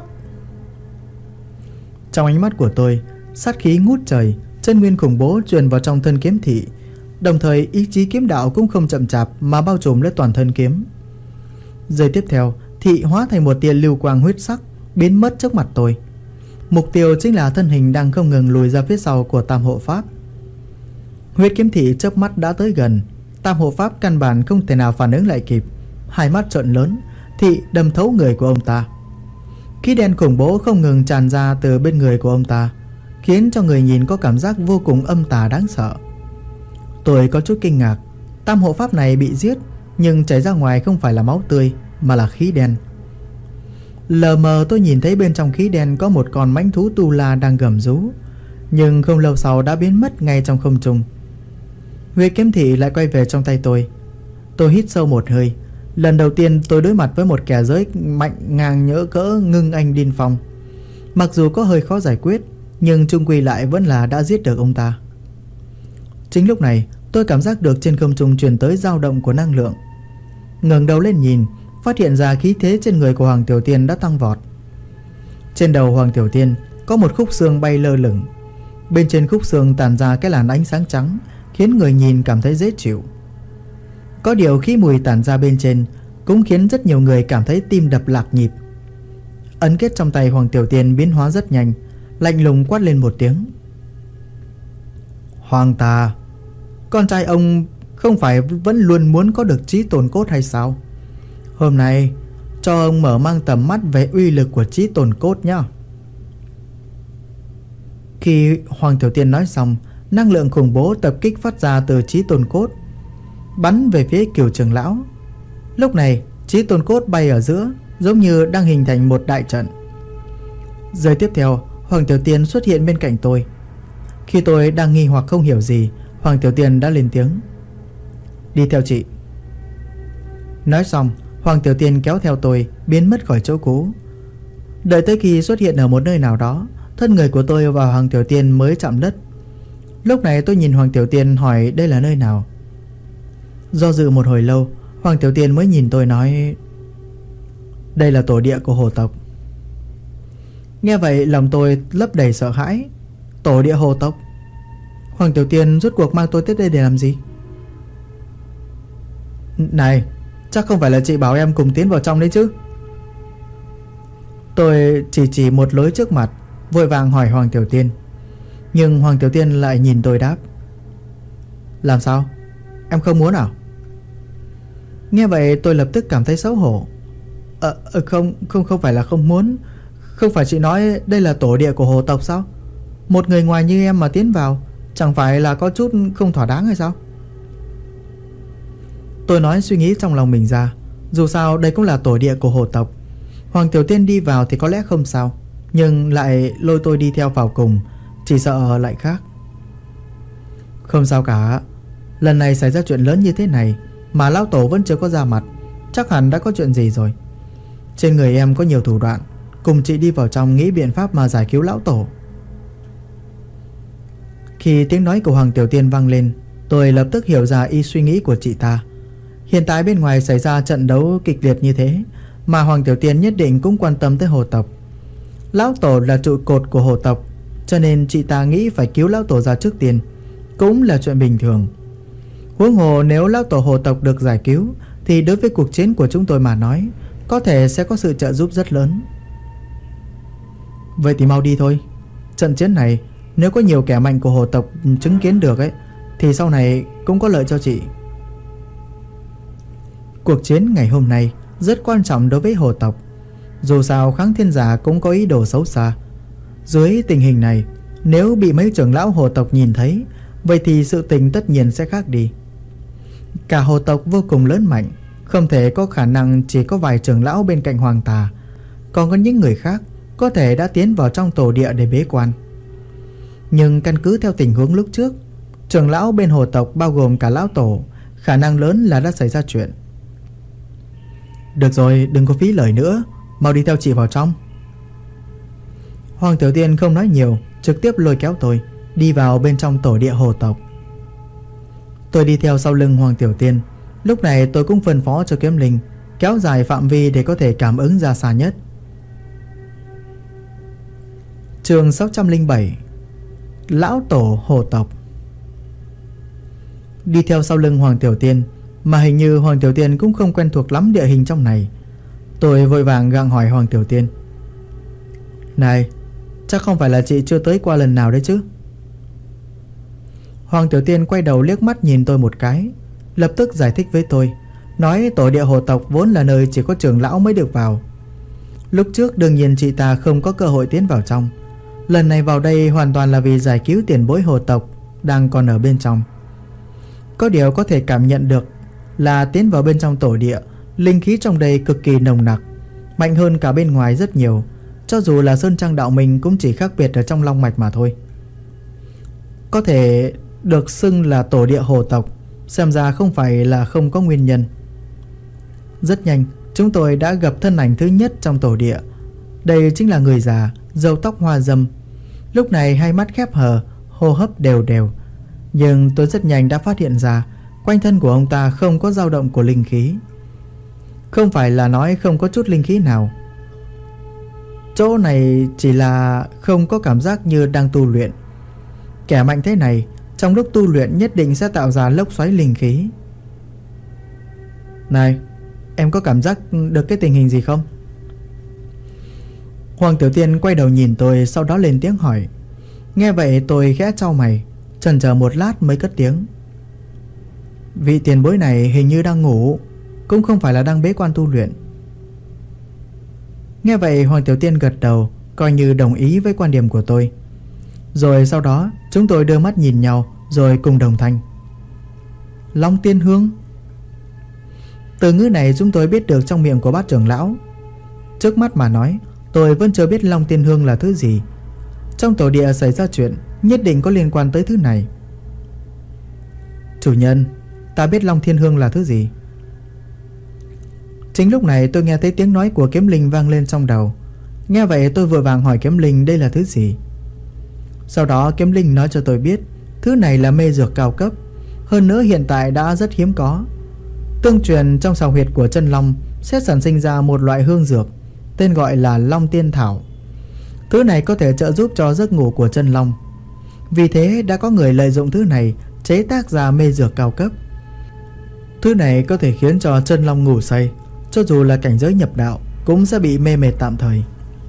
Trong ánh mắt của tôi, sát khí ngút trời, chân nguyên khủng bố truyền vào trong thân kiếm thị. Đồng thời ý chí kiếm đạo cũng không chậm chạp mà bao trùm lên toàn thân kiếm. Giây tiếp theo, thị hóa thành một tia lưu quang huyết sắc biến mất trước mặt tôi. Mục tiêu chính là thân hình đang không ngừng lùi ra phía sau của tam hộ pháp. Huyết kiếm thị chớp mắt đã tới gần. Tam hộ pháp căn bản không thể nào phản ứng lại kịp, hai mắt trợn lớn, thị đâm thấu người của ông ta. Khí đen khủng bố không ngừng tràn ra từ bên người của ông ta, khiến cho người nhìn có cảm giác vô cùng âm tà đáng sợ. Tôi có chút kinh ngạc. Tam hộ pháp này bị giết, nhưng chảy ra ngoài không phải là máu tươi mà là khí đen. Lờ mờ tôi nhìn thấy bên trong khí đen có một con mãnh thú tu la đang gầm rú, nhưng không lâu sau đã biến mất ngay trong không trung. Huyết kiếm thị lại quay về trong tay tôi. Tôi hít sâu một hơi. Lần đầu tiên tôi đối mặt với một kẻ giới mạnh ngang nhỡ cỡ Ngưng Anh Điên Phong. Mặc dù có hơi khó giải quyết, nhưng chung quy lại vẫn là đã giết được ông ta. Chính lúc này tôi cảm giác được trên không trung truyền tới dao động của năng lượng. Ngẩng đầu lên nhìn, phát hiện ra khí thế trên người của Hoàng Tiểu Tiên đã tăng vọt. Trên đầu Hoàng Tiểu Tiên có một khúc xương bay lơ lửng. Bên trên khúc xương tản ra cái làn ánh sáng trắng, khiến người nhìn cảm thấy dễ chịu. Có điều khí mùi tản ra bên trên cũng khiến rất nhiều người cảm thấy tim đập lạc nhịp. Ấn kết trong tay Hoàng Tiểu Tiên biến hóa rất nhanh, lạnh lùng quát lên một tiếng. Hoàng tà, con trai ông không phải vẫn luôn muốn có được chí tồn cốt hay sao? Hôm nay cho ông mở mang tầm mắt về uy lực của chí tồn cốt nhá. Khi Hoàng Tiểu Tiên nói xong, năng lượng khủng bố tập kích phát ra từ chí tồn cốt, bắn về phía Cửu trưởng lão. Lúc này chí tồn cốt bay ở giữa, giống như đang hình thành một đại trận. Giây tiếp theo, Hoàng Tiểu Tiên xuất hiện bên cạnh tôi. Khi tôi đang nghi hoặc không hiểu gì, Hoàng Tiểu Tiên đã lên tiếng. Đi theo chị. Nói xong, Hoàng Tiểu Tiên kéo theo tôi biến mất khỏi chỗ cũ. Đợi tới khi xuất hiện ở một nơi nào đó, thân người của tôi và Hoàng Tiểu Tiên mới chạm đất. Lúc này tôi nhìn Hoàng Tiểu Tiên hỏi đây là nơi nào. Do dự một hồi lâu, Hoàng Tiểu Tiên mới nhìn tôi nói, đây là tổ địa của hồ tộc. Nghe vậy lòng tôi lấp đầy sợ hãi. Tổ địa hồ tộc? Hoàng Tiểu Tiên rốt cuộc mang tôi tới đây để làm gì? Này, chắc không phải là chị bảo em cùng tiến vào trong đấy chứ? Tôi chỉ một lối trước mặt, vội vàng hỏi Hoàng Tiểu Tiên. Nhưng Hoàng Tiểu Tiên lại nhìn tôi đáp, làm sao? Em không muốn à? Nghe vậy tôi lập tức cảm thấy xấu hổ. Không phải là không muốn. Không phải chị nói đây là tổ địa của hồ tộc sao? Một người ngoài như em mà tiến vào, chẳng phải là có chút không thỏa đáng hay sao? Tôi nói suy nghĩ trong lòng mình ra. Dù sao đây cũng là tổ địa của hồ tộc. Hoàng Tiểu Tiên đi vào thì có lẽ không sao, nhưng lại lôi tôi đi theo vào cùng, chỉ sợ lại khác. Không sao cả. Lần này xảy ra chuyện lớn như thế này mà lão tổ vẫn chưa có ra mặt, chắc hẳn đã có chuyện gì rồi. Trên người em có nhiều thủ đoạn, cùng chị đi vào trong nghĩ biện pháp mà giải cứu lão tổ. Khi tiếng nói của Hoàng Tiểu Tiên vang lên, tôi lập tức hiểu ra ý suy nghĩ của chị ta. Hiện tại bên ngoài xảy ra trận đấu kịch liệt như thế, mà Hoàng Tiểu Tiên nhất định cũng quan tâm tới hồ tộc. Lão tổ là trụ cột của hồ tộc, cho nên chị ta nghĩ phải cứu lão tổ ra trước tiên, cũng là chuyện bình thường. Huống hồ nếu lão tổ hồ tộc được giải cứu, thì đối với cuộc chiến của chúng tôi mà nói, có thể sẽ có sự trợ giúp rất lớn. Vậy thì mau đi thôi. Trận chiến này nếu có nhiều kẻ mạnh của hồ tộc chứng kiến được ấy, thì sau này cũng có lợi cho chị. Cuộc chiến ngày hôm nay rất quan trọng đối với hồ tộc. Dù sao Kháng Thiên Giả cũng có ý đồ xấu xa. Dưới tình hình này, Nếu bị mấy trưởng lão hồ tộc nhìn thấy, vậy thì sự tình tất nhiên sẽ khác đi. Cả hồ tộc vô cùng lớn mạnh, không thể có khả năng chỉ có vài trưởng lão bên cạnh hoàng tà. Còn có những người khác có thể đã tiến vào trong tổ địa để bế quan. Nhưng căn cứ theo tình huống lúc trước, trưởng lão bên hồ tộc bao gồm cả lão tổ, khả năng lớn là đã xảy ra chuyện. Được rồi, đừng có phí lời nữa, mau đi theo chị vào trong. Hoàng Tiểu Tiên không nói nhiều, trực tiếp lôi kéo tôi đi vào bên trong tổ địa hồ tộc. Tôi đi theo sau lưng Hoàng Tiểu Tiên. Lúc này tôi cũng phân phó cho Kiếm Linh kéo dài phạm vi để có thể cảm ứng ra xa nhất. Chương 607 Lão Tổ Hồ Tộc. Đi theo sau lưng Hoàng Tiểu Tiên, mà hình như Hoàng Tiểu Tiên cũng không quen thuộc lắm địa hình trong này. Tôi vội vàng gặng hỏi Hoàng Tiểu Tiên: Này, chắc không phải là chị chưa tới qua lần nào đấy chứ? Hoàng Tiểu Tiên quay đầu liếc mắt nhìn tôi một cái, lập tức giải thích với tôi, nói tổ địa hồ tộc vốn là nơi chỉ có trưởng lão mới được vào. Lúc trước đương nhiên chị ta không có cơ hội tiến vào trong. Lần này vào đây hoàn toàn là vì giải cứu tiền bối hồ tộc đang còn ở bên trong. Có điều có thể cảm nhận được là tiến vào bên trong tổ địa, linh khí trong đây cực kỳ nồng nặc, mạnh hơn cả bên ngoài rất nhiều. Cho dù là Sơn Trang đạo mình cũng chỉ khác biệt ở trong long mạch mà thôi. Có thể được xưng là tổ địa hồ tộc, xem ra không phải là không có nguyên nhân. Rất nhanh chúng tôi đã gặp thân ảnh thứ nhất trong tổ địa. Đây chính là người già, râu tóc hoa râm. Lúc này hai mắt khép hờ, hô hấp đều đều. Nhưng tôi rất nhanh đã phát hiện ra quanh thân của ông ta không có dao động của linh khí. Không phải là nói không có chút linh khí nào, chỗ này chỉ là không có cảm giác như đang tu luyện. Kẻ mạnh thế này trong lúc tu luyện nhất định sẽ tạo ra lốc xoáy linh khí. Này, em có cảm giác được cái tình hình gì không? Hoàng Tiểu Tiên quay đầu nhìn tôi, sau đó lên tiếng hỏi. Nghe vậy tôi khẽ chau mày, chần chờ một lát mới cất tiếng: Vị tiền bối này hình như đang ngủ, cũng không phải là đang bế quan tu luyện. Nghe vậy Hoàng Tiểu Tiên gật đầu, coi như đồng ý với quan điểm của tôi. Rồi sau đó chúng tôi đưa mắt nhìn nhau, rồi cùng đồng thanh: Long Tiên Hương. Từ ngữ này chúng tôi biết được trong miệng của bát trưởng lão. Trước mắt mà nói, tôi vẫn chưa biết Long Tiên Hương là thứ gì. Trong tổ địa xảy ra chuyện nhất định có liên quan tới thứ này. Chủ nhân, ta biết Long Thiên Hương là thứ gì. Chính lúc này tôi nghe thấy tiếng nói của Kiếm Linh vang lên trong đầu. Nghe vậy tôi vội vàng hỏi Kiếm Linh đây là thứ gì. Sau đó Kiếm Linh nói cho tôi biết thứ này là mê dược cao cấp, hơn nữa hiện tại đã rất hiếm có. Tương truyền trong sào huyệt của chân long sẽ sản sinh ra một loại hương dược, tên gọi là Long Tiên Thảo. Thứ này có thể trợ giúp cho giấc ngủ của chân long. Vì thế đã có người lợi dụng thứ này chế tác ra mê dược cao cấp. Thứ này có thể khiến cho chân long ngủ say, cho dù là cảnh giới nhập đạo cũng sẽ bị mê mệt tạm thời.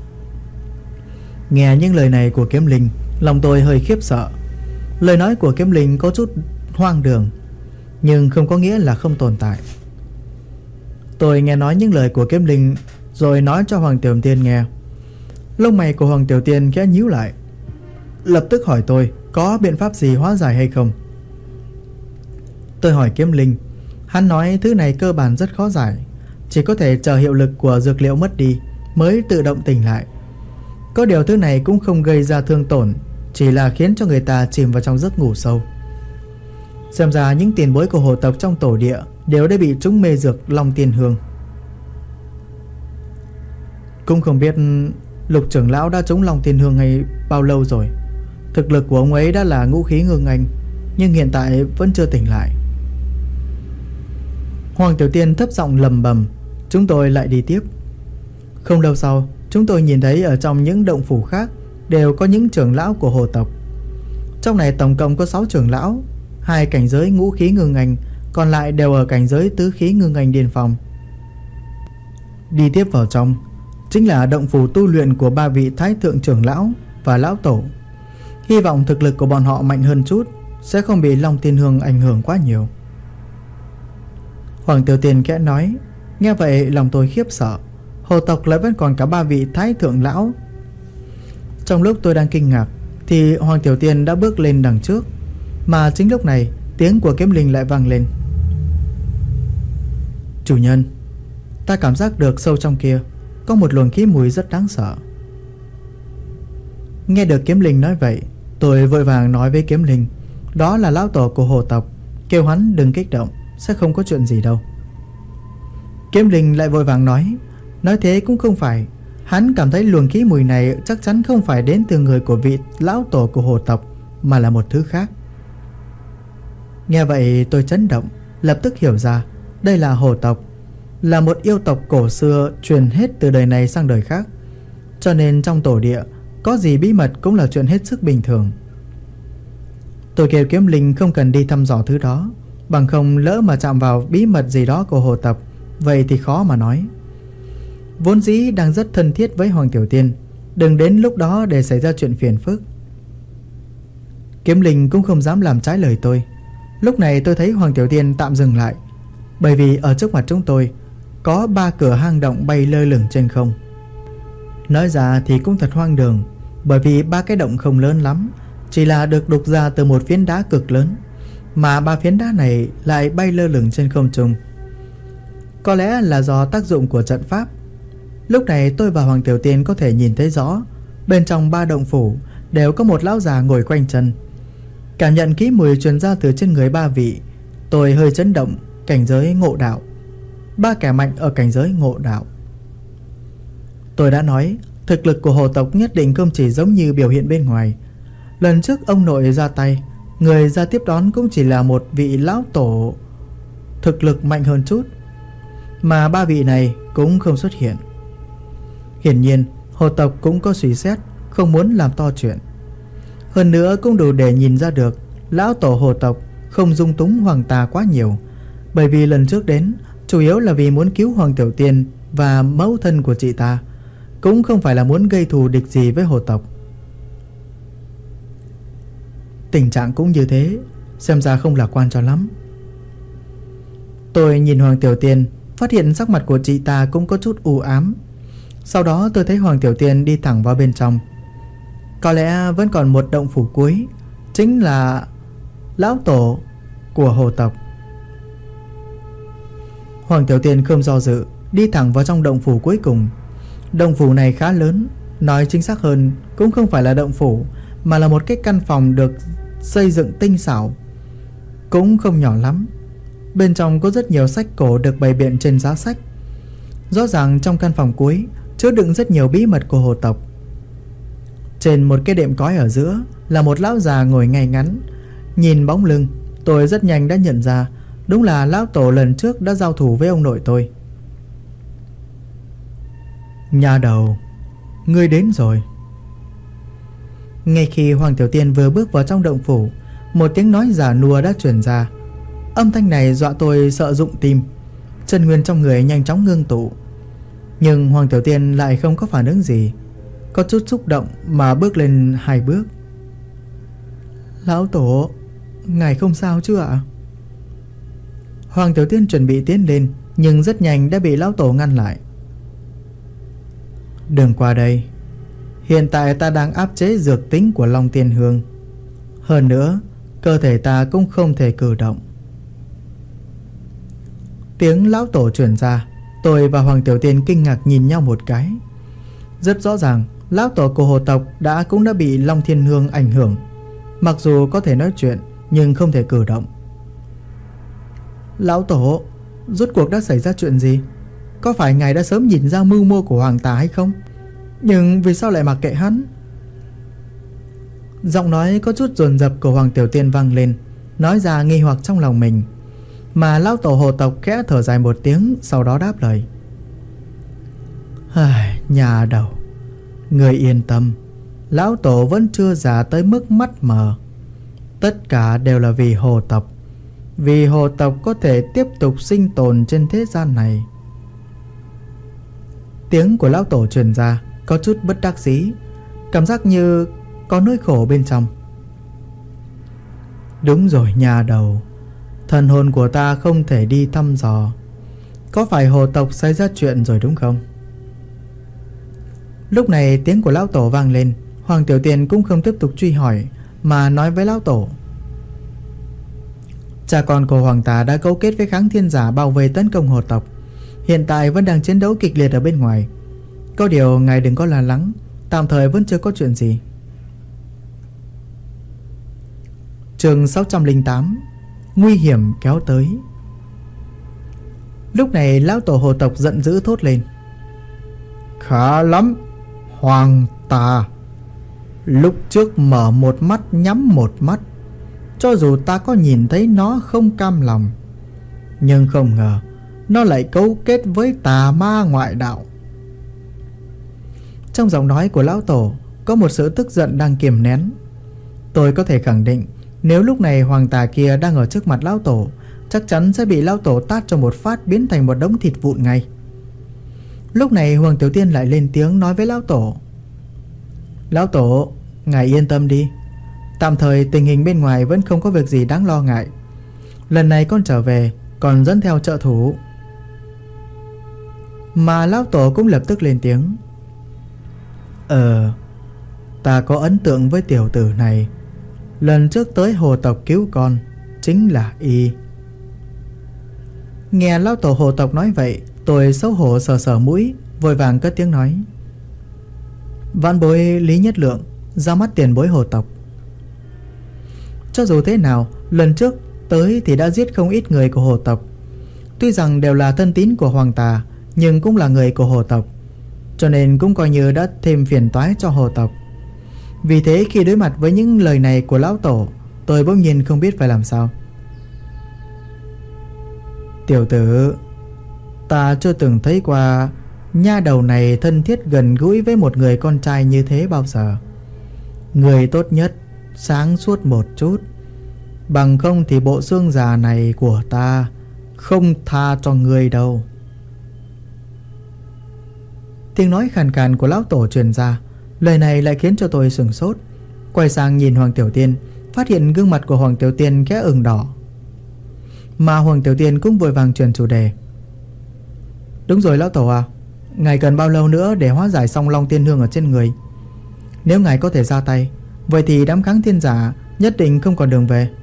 Nghe những lời này của Kiếm Linh, lòng tôi hơi khiếp sợ. Lời nói của Kiếm Linh có chút hoang đường, nhưng không có nghĩa là không tồn tại. Tôi nghe nói những lời của Kiếm Linh rồi nói cho Hoàng Tiểu Tiên nghe. Lông mày của Hoàng Tiểu Tiên khẽ nhíu lại, lập tức hỏi tôi có biện pháp gì hóa giải hay không. Tôi hỏi Kiếm Linh, hắn nói thứ này cơ bản rất khó giải, chỉ có thể chờ hiệu lực của dược liệu mất đi mới tự động tỉnh lại. Có điều thứ này cũng không gây ra thương tổn, chỉ là khiến cho người ta chìm vào trong giấc ngủ sâu. Xem ra những tiền bối của hồ tộc trong tổ địa đều đã bị trúng mê dược Long Tiên Hương. Cũng không biết Lục trưởng lão đã trúng Long Tiên Hương hay bao lâu rồi. Thực lực của ông ấy đã là ngũ khí ngưng anh, nhưng hiện tại vẫn chưa tỉnh lại. Hoàng Tiểu Tiên thấp giọng lầm bầm. Chúng tôi lại đi tiếp. Không lâu sau, chúng tôi nhìn thấy ở trong những động phủ khác đều có những trưởng lão của hồ tộc. Trong này tổng cộng có 6 trưởng lão, 2 cảnh giới ngũ khí ngưng anh, còn lại đều ở cảnh giới tứ khí ngưng anh điên phong. Đi tiếp vào trong chính là động phủ tu luyện của 3 vị thái thượng trưởng lão và lão tổ. Hy vọng thực lực của bọn họ mạnh hơn chút, sẽ không bị Long Tiên Hương ảnh hưởng quá nhiều. Hoàng Tiểu Tiên khẽ nói. Nghe vậy lòng tôi khiếp sợ, hồ tộc lại vẫn còn cả 3 vị thái thượng lão. Trong lúc tôi đang kinh ngạc thì Hoàng Tiểu Tiên đã bước lên đằng trước. Mà chính lúc này tiếng của Kiếm Linh lại vang lên. Chủ nhân, ta cảm giác được sâu trong kia có một luồng khí mùi rất đáng sợ. Nghe được Kiếm Linh nói vậy, tôi vội vàng nói với Kiếm Linh đó là lão tổ của hồ tộc, kêu hắn đừng kích động, sẽ không có chuyện gì đâu. Kiếm Linh lại vội vàng nói thế cũng không phải. Hắn cảm thấy luồng khí mùi này chắc chắn không phải đến từ người của vị lão tổ của hồ tộc, mà là một thứ khác. Nghe vậy tôi chấn động, lập tức hiểu ra đây là hồ tộc, là một yêu tộc cổ xưa truyền hết từ đời này sang đời khác. Cho nên trong tổ địa có gì bí mật cũng là chuyện hết sức bình thường. Tôi kêu Kiếm Linh không cần đi thăm dò thứ đó, bằng không lỡ mà chạm vào bí mật gì đó của hồ tộc, vậy thì khó mà nói. Vốn dĩ đang rất thân thiết với Hoàng Tiểu Tiên, đừng đến lúc đó để xảy ra chuyện phiền phức. Kiếm Linh cũng không dám làm trái lời tôi. Lúc này tôi thấy Hoàng Tiểu Tiên tạm dừng lại, bởi vì ở trước mặt chúng tôi có 3 cửa hang động bay lơ lửng trên không. Nói ra thì cũng thật hoang đường, bởi vì 3 cái động không lớn lắm, chỉ là được đục ra từ một phiến đá cực lớn, mà 3 phiến đá này lại bay lơ lửng trên không trung. Có lẽ là do tác dụng của trận pháp. Lúc này tôi và Hoàng Tiểu Tiên có thể nhìn thấy rõ, bên trong 3 động phủ đều có một lão già ngồi quanh chân. Cảm nhận khí mùi truyền ra từ trên người 3 vị, tôi hơi chấn động. Cảnh giới ngộ đạo, 3 kẻ mạnh ở cảnh giới ngộ đạo. Tôi đã nói thực lực của hồ tộc nhất định không chỉ giống như biểu hiện bên ngoài. Lần trước ông nội ra tay, người ra tiếp đón cũng chỉ là một vị lão tổ thực lực mạnh hơn chút, mà 3 vị này cũng không xuất hiện. Hiển nhiên hồ tộc cũng có suy xét, không muốn làm to chuyện. Hơn nữa cũng đủ để nhìn ra được lão tổ hồ tộc không dung túng Hoàng Tà quá nhiều, bởi vì lần trước đến chủ yếu là vì muốn cứu Hoàng Tiểu Tiên và mẫu thân của chị ta, cũng không phải là muốn gây thù địch gì với hồ tộc. Tình trạng cũng như thế, xem ra không lạc quan cho lắm. Tôi nhìn Hoàng Tiểu Tiên, phát hiện sắc mặt của chị ta cũng có chút u ám. Sau đó tôi thấy Hoàng Tiểu Tiên đi thẳng vào bên trong. Có lẽ vẫn còn một động phủ cuối, chính là lão tổ của hồ tộc. Hoàng Tiểu Tiên không do dự, đi thẳng vào trong động phủ cuối cùng. Động phủ này khá lớn, nói chính xác hơn cũng không phải là động phủ, mà là một cái căn phòng được xây dựng tinh xảo, cũng không nhỏ lắm. Bên trong có rất nhiều sách cổ được bày biện trên giá sách. Rõ ràng trong căn phòng cuối chứa đựng rất nhiều bí mật của hồ tộc. Trên một cái đệm cói ở giữa là một lão già ngồi ngay ngắn. Nhìn bóng lưng, tôi rất nhanh đã nhận ra đúng là lão tổ lần trước đã giao thủ với ông nội tôi. Nhà đầu, ngươi đến rồi. Ngay khi Hoàng Tiểu Tiên vừa bước vào trong động phủ, một tiếng nói già nua đã truyền ra. Âm thanh này dọa tôi sợ rụng tim, chân nguyên trong người nhanh chóng ngưng tụ. Nhưng Hoàng Tiểu Tiên lại không có phản ứng gì, có chút xúc động mà bước lên 2 bước. Lão tổ, ngài không sao chứ ạ? Hoàng Tiểu Tiên chuẩn bị tiến lên, nhưng rất nhanh đã bị lão tổ ngăn lại. Đừng qua đây, hiện tại ta đang áp chế dược tính của Long Tiên Hương. Hơn nữa, cơ thể ta cũng không thể cử động. Tiếng lão tổ truyền ra, tôi và Hoàng Tiểu Tiên kinh ngạc nhìn nhau một cái. Rất rõ ràng, lão tổ của hồ tộc cũng đã bị Long Thiên Hương ảnh hưởng. Mặc dù có thể nói chuyện, nhưng không thể cử động. Lão tổ, rốt cuộc đã xảy ra chuyện gì? Có phải ngài đã sớm nhìn ra mưu mô của Hoàng Tà hay không? Nhưng vì sao lại mặc kệ hắn? Giọng nói có chút dồn dập của Hoàng Tiểu Tiên vang lên, nói ra nghi hoặc trong lòng mình. Mà lão tổ hồ tộc khẽ thở dài một tiếng, sau đó đáp lời. Nhà đầu, người yên tâm, lão tổ vẫn chưa già tới mức mắt mờ. Tất cả đều là vì hồ tộc, vì hồ tộc có thể tiếp tục sinh tồn trên thế gian này. Tiếng của lão tổ truyền ra có chút bất đắc dĩ, cảm giác như có nỗi khổ bên trong. Đúng rồi nhà đầu, thần hồn của ta không thể đi thăm dò. Có phải hồ tộc xảy ra chuyện rồi đúng không? Lúc này tiếng của lão tổ vang lên, Hoàng Tiểu Tiên cũng không tiếp tục truy hỏi, mà nói với lão tổ: cha con của Hoàng Tà đã cấu kết với Kháng Thiên Giả bảo vệ tấn công hồ tộc, hiện tại vẫn đang chiến đấu kịch liệt ở bên ngoài. Có điều ngài đừng có lo lắng, tạm thời vẫn chưa có chuyện gì. Chương 608: Nguy hiểm kéo tới. Lúc này lão tổ hồ tộc giận dữ thốt lên: khá lắm, Hoàng Tà! Lúc trước mở một mắt nhắm một mắt, cho dù ta có nhìn thấy nó không cam lòng, nhưng không ngờ nó lại cấu kết với tà ma ngoại đạo. Trong giọng nói của lão tổ có một sự tức giận đang kiềm nén. Tôi có thể khẳng định, nếu lúc này Hoàng Tà kia đang ở trước mặt lão tổ, chắc chắn sẽ bị lão tổ tát cho một phát biến thành một đống thịt vụn ngay. Lúc này Hoàng Tiểu Tiên lại lên tiếng nói với lão tổ: lão tổ, ngài yên tâm đi, tạm thời tình hình bên ngoài vẫn không có việc gì đáng lo ngại. Lần này con trở về còn dẫn theo trợ thủ. Mà lão tổ cũng lập tức lên tiếng: ta có ấn tượng với tiểu tử này. Lần trước tới hồ tộc cứu con chính là y. Nghe lão tổ hồ tộc nói vậy, tôi xấu hổ sờ sờ mũi, vội vàng cất tiếng nói: vạn bối Lý Nhất Lượng, ra mắt tiền bối hồ tộc. Cho dù thế nào, lần trước tới thì đã giết không ít người của hồ tộc. Tuy rằng đều là thân tín của Hoàng Tà, nhưng cũng là người của hồ tộc, cho nên cũng coi như đã thêm phiền toái cho hồ tộc. Vì thế khi đối mặt với những lời này của lão tổ, tôi bỗng nhiên không biết phải làm sao. Tiểu tử, ta chưa từng thấy qua nha đầu này thân thiết gần gũi với một người con trai như thế bao giờ. Người tốt nhất sáng suốt một chút, bằng không thì bộ xương già này của ta không tha cho người đâu. Tiếng nói khàn khàn của lão tổ truyền ra. Lời này lại khiến cho tôi sửng sốt. Quay sang nhìn Hoàng Tiểu Tiên, phát hiện gương mặt của Hoàng Tiểu Tiên khẽ ửng đỏ. Mà Hoàng Tiểu Tiên cũng vội vàng chuyển chủ đề: đúng rồi lão tổ à, ngài cần bao lâu nữa để hóa giải xong Long Tiên Hương ở trên người? Nếu ngài có thể ra tay, vậy thì đám Kháng Thiên Giả nhất định không còn đường về.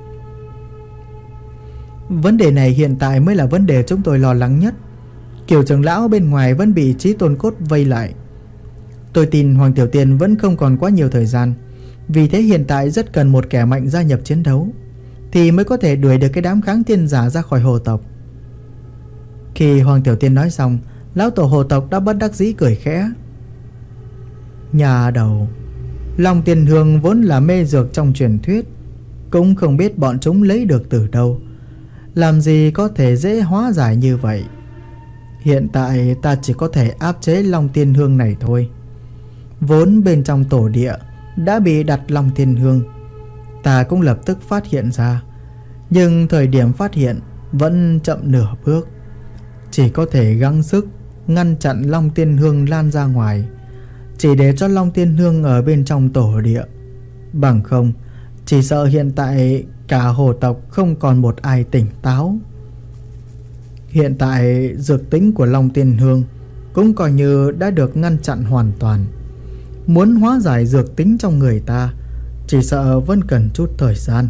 Vấn đề này hiện tại mới là vấn đề chúng tôi lo lắng nhất. Kiều trưởng lão bên ngoài vẫn bị Chí Tôn Cốt vây lại. Tôi tin Hoàng Tiểu Tiên vẫn không còn quá nhiều thời gian, vì thế hiện tại rất cần một kẻ mạnh gia nhập chiến đấu, thì mới có thể đuổi được cái đám Kháng Thiên Giả ra khỏi hồ tộc. Khi Hoàng Tiểu Tiên nói xong, lão tổ hồ tộc đã bất đắc dĩ cười khẽ: nhà đầu, Long Tiên Hương vốn là mê dược trong truyền thuyết, cũng không biết bọn chúng lấy được từ đâu, làm gì có thể dễ hóa giải như vậy. Hiện tại ta chỉ có thể áp chế Long Tiên Hương này thôi. Vốn bên trong tổ địa đã bị đặt Long Tiên Hương, ta cũng lập tức phát hiện ra, nhưng thời điểm phát hiện vẫn chậm nửa bước. Chỉ có thể gắng sức ngăn chặn Long Tiên Hương lan ra ngoài, chỉ để cho Long Tiên Hương ở bên trong tổ địa. Bằng không, chỉ sợ hiện tại cả hồ tộc không còn một ai tỉnh táo. Hiện tại dược tính của Long Tiên Hương cũng coi như đã được ngăn chặn hoàn toàn. Muốn hóa giải dược tính trong người ta, chỉ sợ vẫn cần chút thời gian.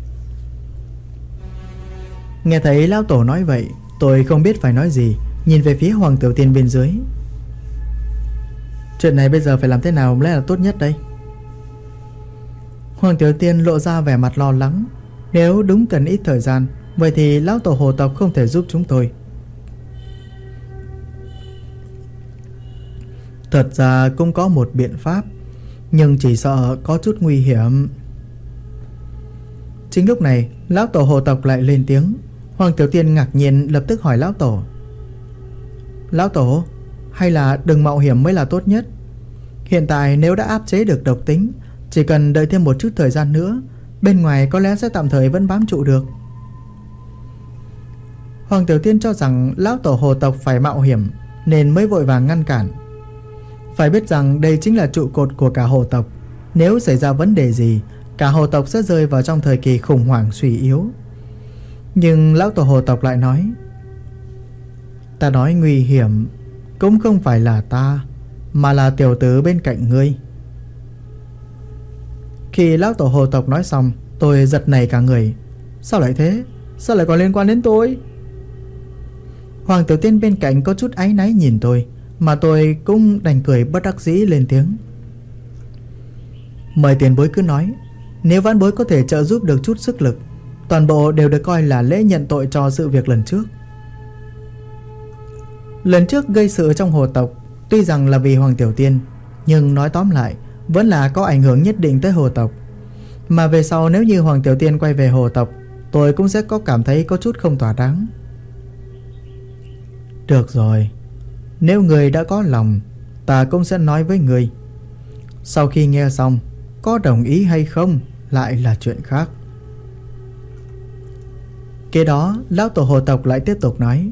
Nghe thấy lão tổ nói vậy, tôi không biết phải nói gì, nhìn về phía Hoàng Tiểu Tiên bên dưới. Chuyện này bây giờ phải làm thế nào mới là tốt nhất đây? Hoàng Tiểu Tiên lộ ra vẻ mặt lo lắng. Nếu đúng cần ít thời gian, vậy thì lão tổ hồ tộc không thể giúp chúng tôi. Thật ra cũng có một biện pháp, nhưng chỉ sợ có chút nguy hiểm. Chính lúc này, lão tổ hồ tộc lại lên tiếng. Hoàng Tiểu Tiên ngạc nhiên lập tức hỏi lão tổ: lão tổ, hay là đừng mạo hiểm mới là tốt nhất? Hiện tại nếu đã áp chế được độc tính, chỉ cần đợi thêm một chút thời gian nữa, bên ngoài có lẽ sẽ tạm thời vẫn bám trụ được. Hoàng Tiểu Tiên cho rằng lão tổ hồ tộc phải mạo hiểm, nên mới vội vàng ngăn cản. Phải biết rằng đây chính là trụ cột của cả hồ tộc. Nếu xảy ra vấn đề gì, cả hồ tộc sẽ rơi vào trong thời kỳ khủng hoảng suy yếu. Nhưng lão tổ hồ tộc lại nói: ta nói nguy hiểm cũng không phải là ta, mà là tiểu tử bên cạnh ngươi. Khi lão tổ hồ tộc nói xong, tôi giật nảy cả người. Sao lại thế? Sao lại còn liên quan đến tôi? Hoàng Tiểu Tiên bên cạnh có chút áy náy nhìn tôi, mà tôi cũng đành cười bất đắc dĩ lên tiếng. Mời tiền bối cứ nói. Nếu vãn bối có thể trợ giúp được chút sức lực, toàn bộ đều được coi là lễ nhận tội cho sự việc lần trước. Lần trước gây sự trong hồ tộc, tuy rằng là vì Hoàng Tiểu Tiên, nhưng nói tóm lại vẫn là có ảnh hưởng nhất định tới hồ tộc. Mà về sau nếu như Hoàng Tiểu Tiên quay về hồ tộc, tôi cũng sẽ có cảm thấy có chút không thỏa đáng. Được rồi, nếu người đã có lòng, ta cũng sẽ nói với người. Sau khi nghe xong, có đồng ý hay không lại là chuyện khác. Kế đó, lão tổ hồ tộc lại tiếp tục nói.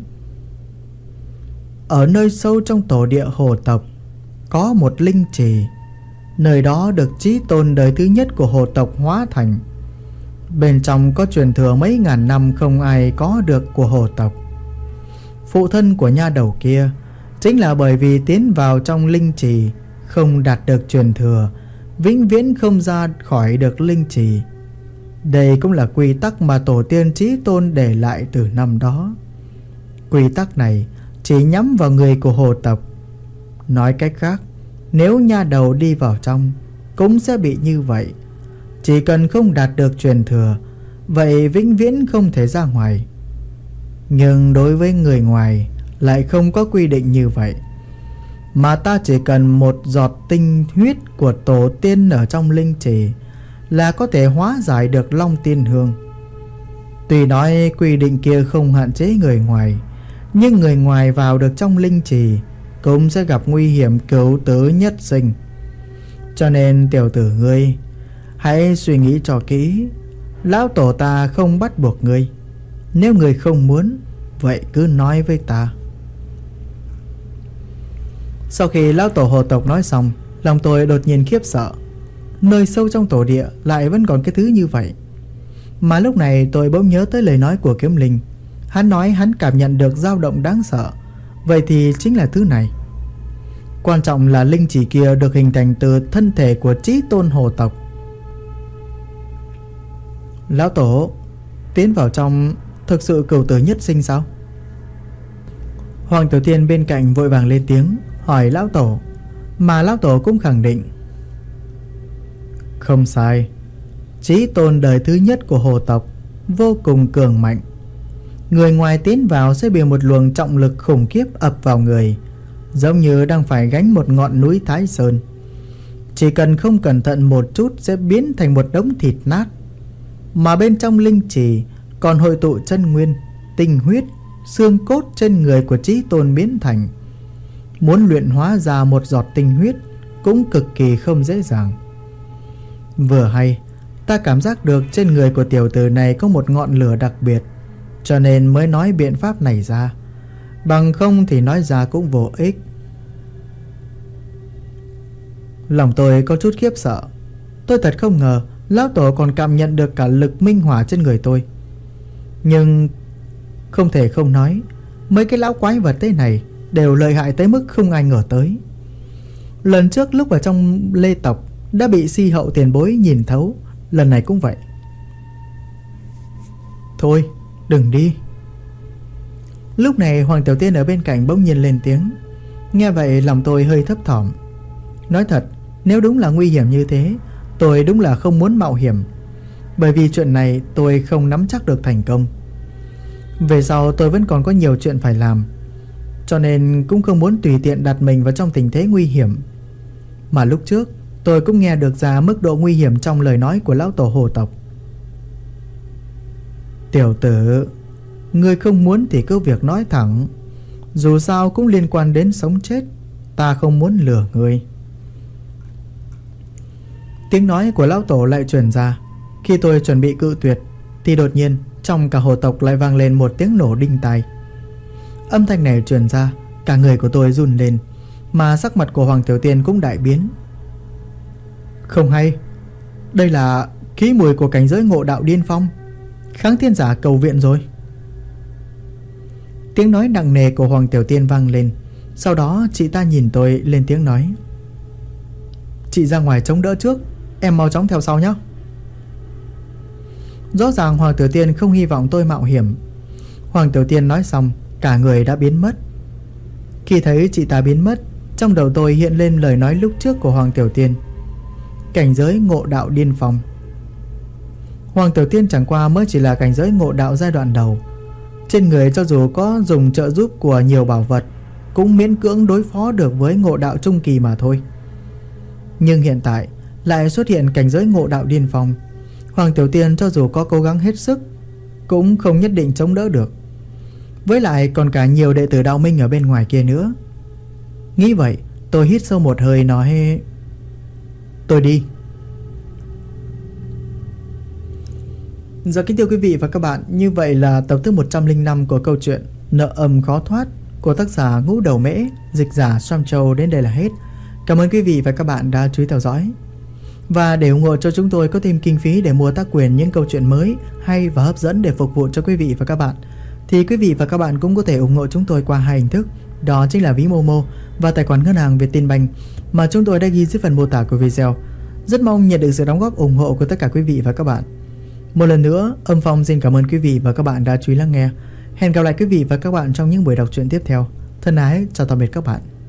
Ở nơi sâu trong tổ địa hồ tộc có một linh trì. Nơi đó được chí tôn đời thứ nhất của hồ tộc hóa thành. Bên trong có truyền thừa mấy ngàn năm không ai có được của hồ tộc. Phụ thân của nha đầu kia chính là bởi vì tiến vào trong linh trì không đạt được truyền thừa, vĩnh viễn không ra khỏi được linh trì. Đây cũng là quy tắc mà tổ tiên chí tôn để lại từ năm đó. Quy tắc này chỉ nhắm vào người của hồ tộc. Nói cách khác, nếu nha đầu đi vào trong cũng sẽ bị như vậy. Chỉ cần không đạt được truyền thừa, vậy vĩnh viễn không thể ra ngoài. Nhưng đối với người ngoài lại không có quy định như vậy. Mà ta chỉ cần một giọt tinh huyết của tổ tiên ở trong linh trì là có thể hóa giải được Long Tiên Hương. Tuy nói quy định kia không hạn chế người ngoài, nhưng người ngoài vào được trong linh trì cũng sẽ gặp nguy hiểm cửu tử nhất sinh. Cho nên tiểu tử ngươi hãy suy nghĩ cho kỹ. Lão tổ ta không bắt buộc ngươi. Nếu ngươi không muốn, vậy cứ nói với ta. Sau khi lão tổ hồ tộc nói xong, lòng tôi đột nhiên khiếp sợ. Nơi sâu trong tổ địa lại vẫn còn cái thứ như vậy. Mà lúc này tôi bỗng nhớ tới lời nói của Kiếm Linh. Hắn nói hắn cảm nhận được dao động đáng sợ. Vậy thì chính là thứ này. Quan trọng là linh chỉ kia được hình thành từ thân thể của chí tôn hồ tộc. Lão tổ, tiến vào trong thực sự cửu tử nhất sinh sao? Hoàng Tiểu Tiên bên cạnh vội vàng lên tiếng hỏi lão tổ. Mà lão tổ cũng khẳng định. Không sai. Chí tôn đời thứ nhất của hồ tộc vô cùng cường mạnh. Người ngoài tiến vào sẽ bị một luồng trọng lực khủng khiếp ập vào người, giống như đang phải gánh một ngọn núi Thái Sơn. Chỉ cần không cẩn thận một chút sẽ biến thành một đống thịt nát. Mà bên trong linh trì còn hội tụ chân nguyên, tinh huyết, xương cốt trên người của chí tôn biến thành. Muốn luyện hóa ra một giọt tinh huyết cũng cực kỳ không dễ dàng. Vừa hay ta cảm giác được trên người của tiểu tử này có một ngọn lửa đặc biệt, cho nên mới nói biện pháp này ra. Bằng không thì nói ra cũng vô ích. Lòng tôi có chút khiếp sợ. Tôi thật không ngờ lão tổ còn cảm nhận được cả lực minh hỏa trên người tôi. Nhưng không thể không nói, mấy cái lão quái vật thế này đều lợi hại tới mức không ai ngờ tới. Lần trước lúc ở trong Lê tộc đã bị Si Hậu tiền bối nhìn thấu, lần này cũng vậy. Thôi đừng đi. Lúc này Hoàng Tiểu Tiên ở bên cạnh bỗng nhiên lên tiếng. Nghe vậy lòng tôi hơi thấp thỏm. Nói thật, nếu đúng là nguy hiểm như thế, tôi đúng là không muốn mạo hiểm. Bởi vì chuyện này tôi không nắm chắc được thành công. Về sau tôi vẫn còn có nhiều chuyện phải làm, cho nên cũng không muốn tùy tiện đặt mình vào trong tình thế nguy hiểm. Mà lúc trước tôi cũng nghe được ra mức độ nguy hiểm trong lời nói của lão tổ hồ tộc. Tiểu tử, ngươi không muốn thì cứ việc nói thẳng. Dù sao cũng liên quan đến sống chết. Ta không muốn lừa ngươi. Tiếng nói của lão tổ lại truyền ra. Khi tôi chuẩn bị cự tuyệt thì đột nhiên trong cả hồ tộc lại vang lên một tiếng nổ đinh tai. Âm thanh này truyền ra, cả người của tôi run lên, mà sắc mặt của Hoàng Tiểu Tiên cũng đại biến. Không hay, đây là khí mùi của cảnh giới ngộ đạo điên phong. Kháng thiên giả cầu viện rồi. Tiếng nói nặng nề của Hoàng Tiểu Tiên vang lên. Sau đó chị ta nhìn tôi lên tiếng nói. Chị ra ngoài chống đỡ trước, em mau chóng theo sau nhé. Rõ ràng Hoàng Tiểu Tiên không hy vọng tôi mạo hiểm. Hoàng Tiểu Tiên nói xong, cả người đã biến mất. Khi thấy chị ta biến mất, trong đầu tôi hiện lên lời nói lúc trước của Hoàng Tiểu Tiên. Cảnh giới ngộ đạo điên phong. Hoàng Tiểu Tiên chẳng qua mới chỉ là cảnh giới ngộ đạo giai đoạn đầu. Trên người cho dù có dùng trợ giúp của nhiều bảo vật, cũng miễn cưỡng đối phó được với ngộ đạo trung kỳ mà thôi. Nhưng hiện tại lại xuất hiện cảnh giới ngộ đạo điên phong. Hoàng Tiểu Tiên cho dù có cố gắng hết sức, cũng không nhất định chống đỡ được. Với lại còn cả nhiều đệ tử đạo minh ở bên ngoài kia nữa. Nghĩ vậy, tôi hít sâu một hơi nói: tôi đi. Giờ kính thưa quý vị và các bạn, như vậy là tập thứ 105 của câu chuyện Nợ Âm Khó Thoát của tác giả Ngũ Đầu Mễ, dịch giả Sam Châu đến đây là hết. Cảm ơn quý vị và các bạn đã chú ý theo dõi. Và để ủng hộ cho chúng tôi có thêm kinh phí để mua tác quyền những câu chuyện mới hay và hấp dẫn để phục vụ cho quý vị và các bạn, thì quý vị và các bạn cũng có thể ủng hộ chúng tôi qua hai hình thức. Đó chính là ví Momo và tài khoản ngân hàng Vietinbank mà chúng tôi đã ghi dưới phần mô tả của video. Rất mong nhận được sự đóng góp ủng hộ của tất cả quý vị và các bạn. Một lần nữa, Âm Phong xin cảm ơn quý vị và các bạn đã chú ý lắng nghe. Hẹn gặp lại quý vị và các bạn trong những buổi đọc truyện tiếp theo. Thân ái, chào tạm biệt các bạn.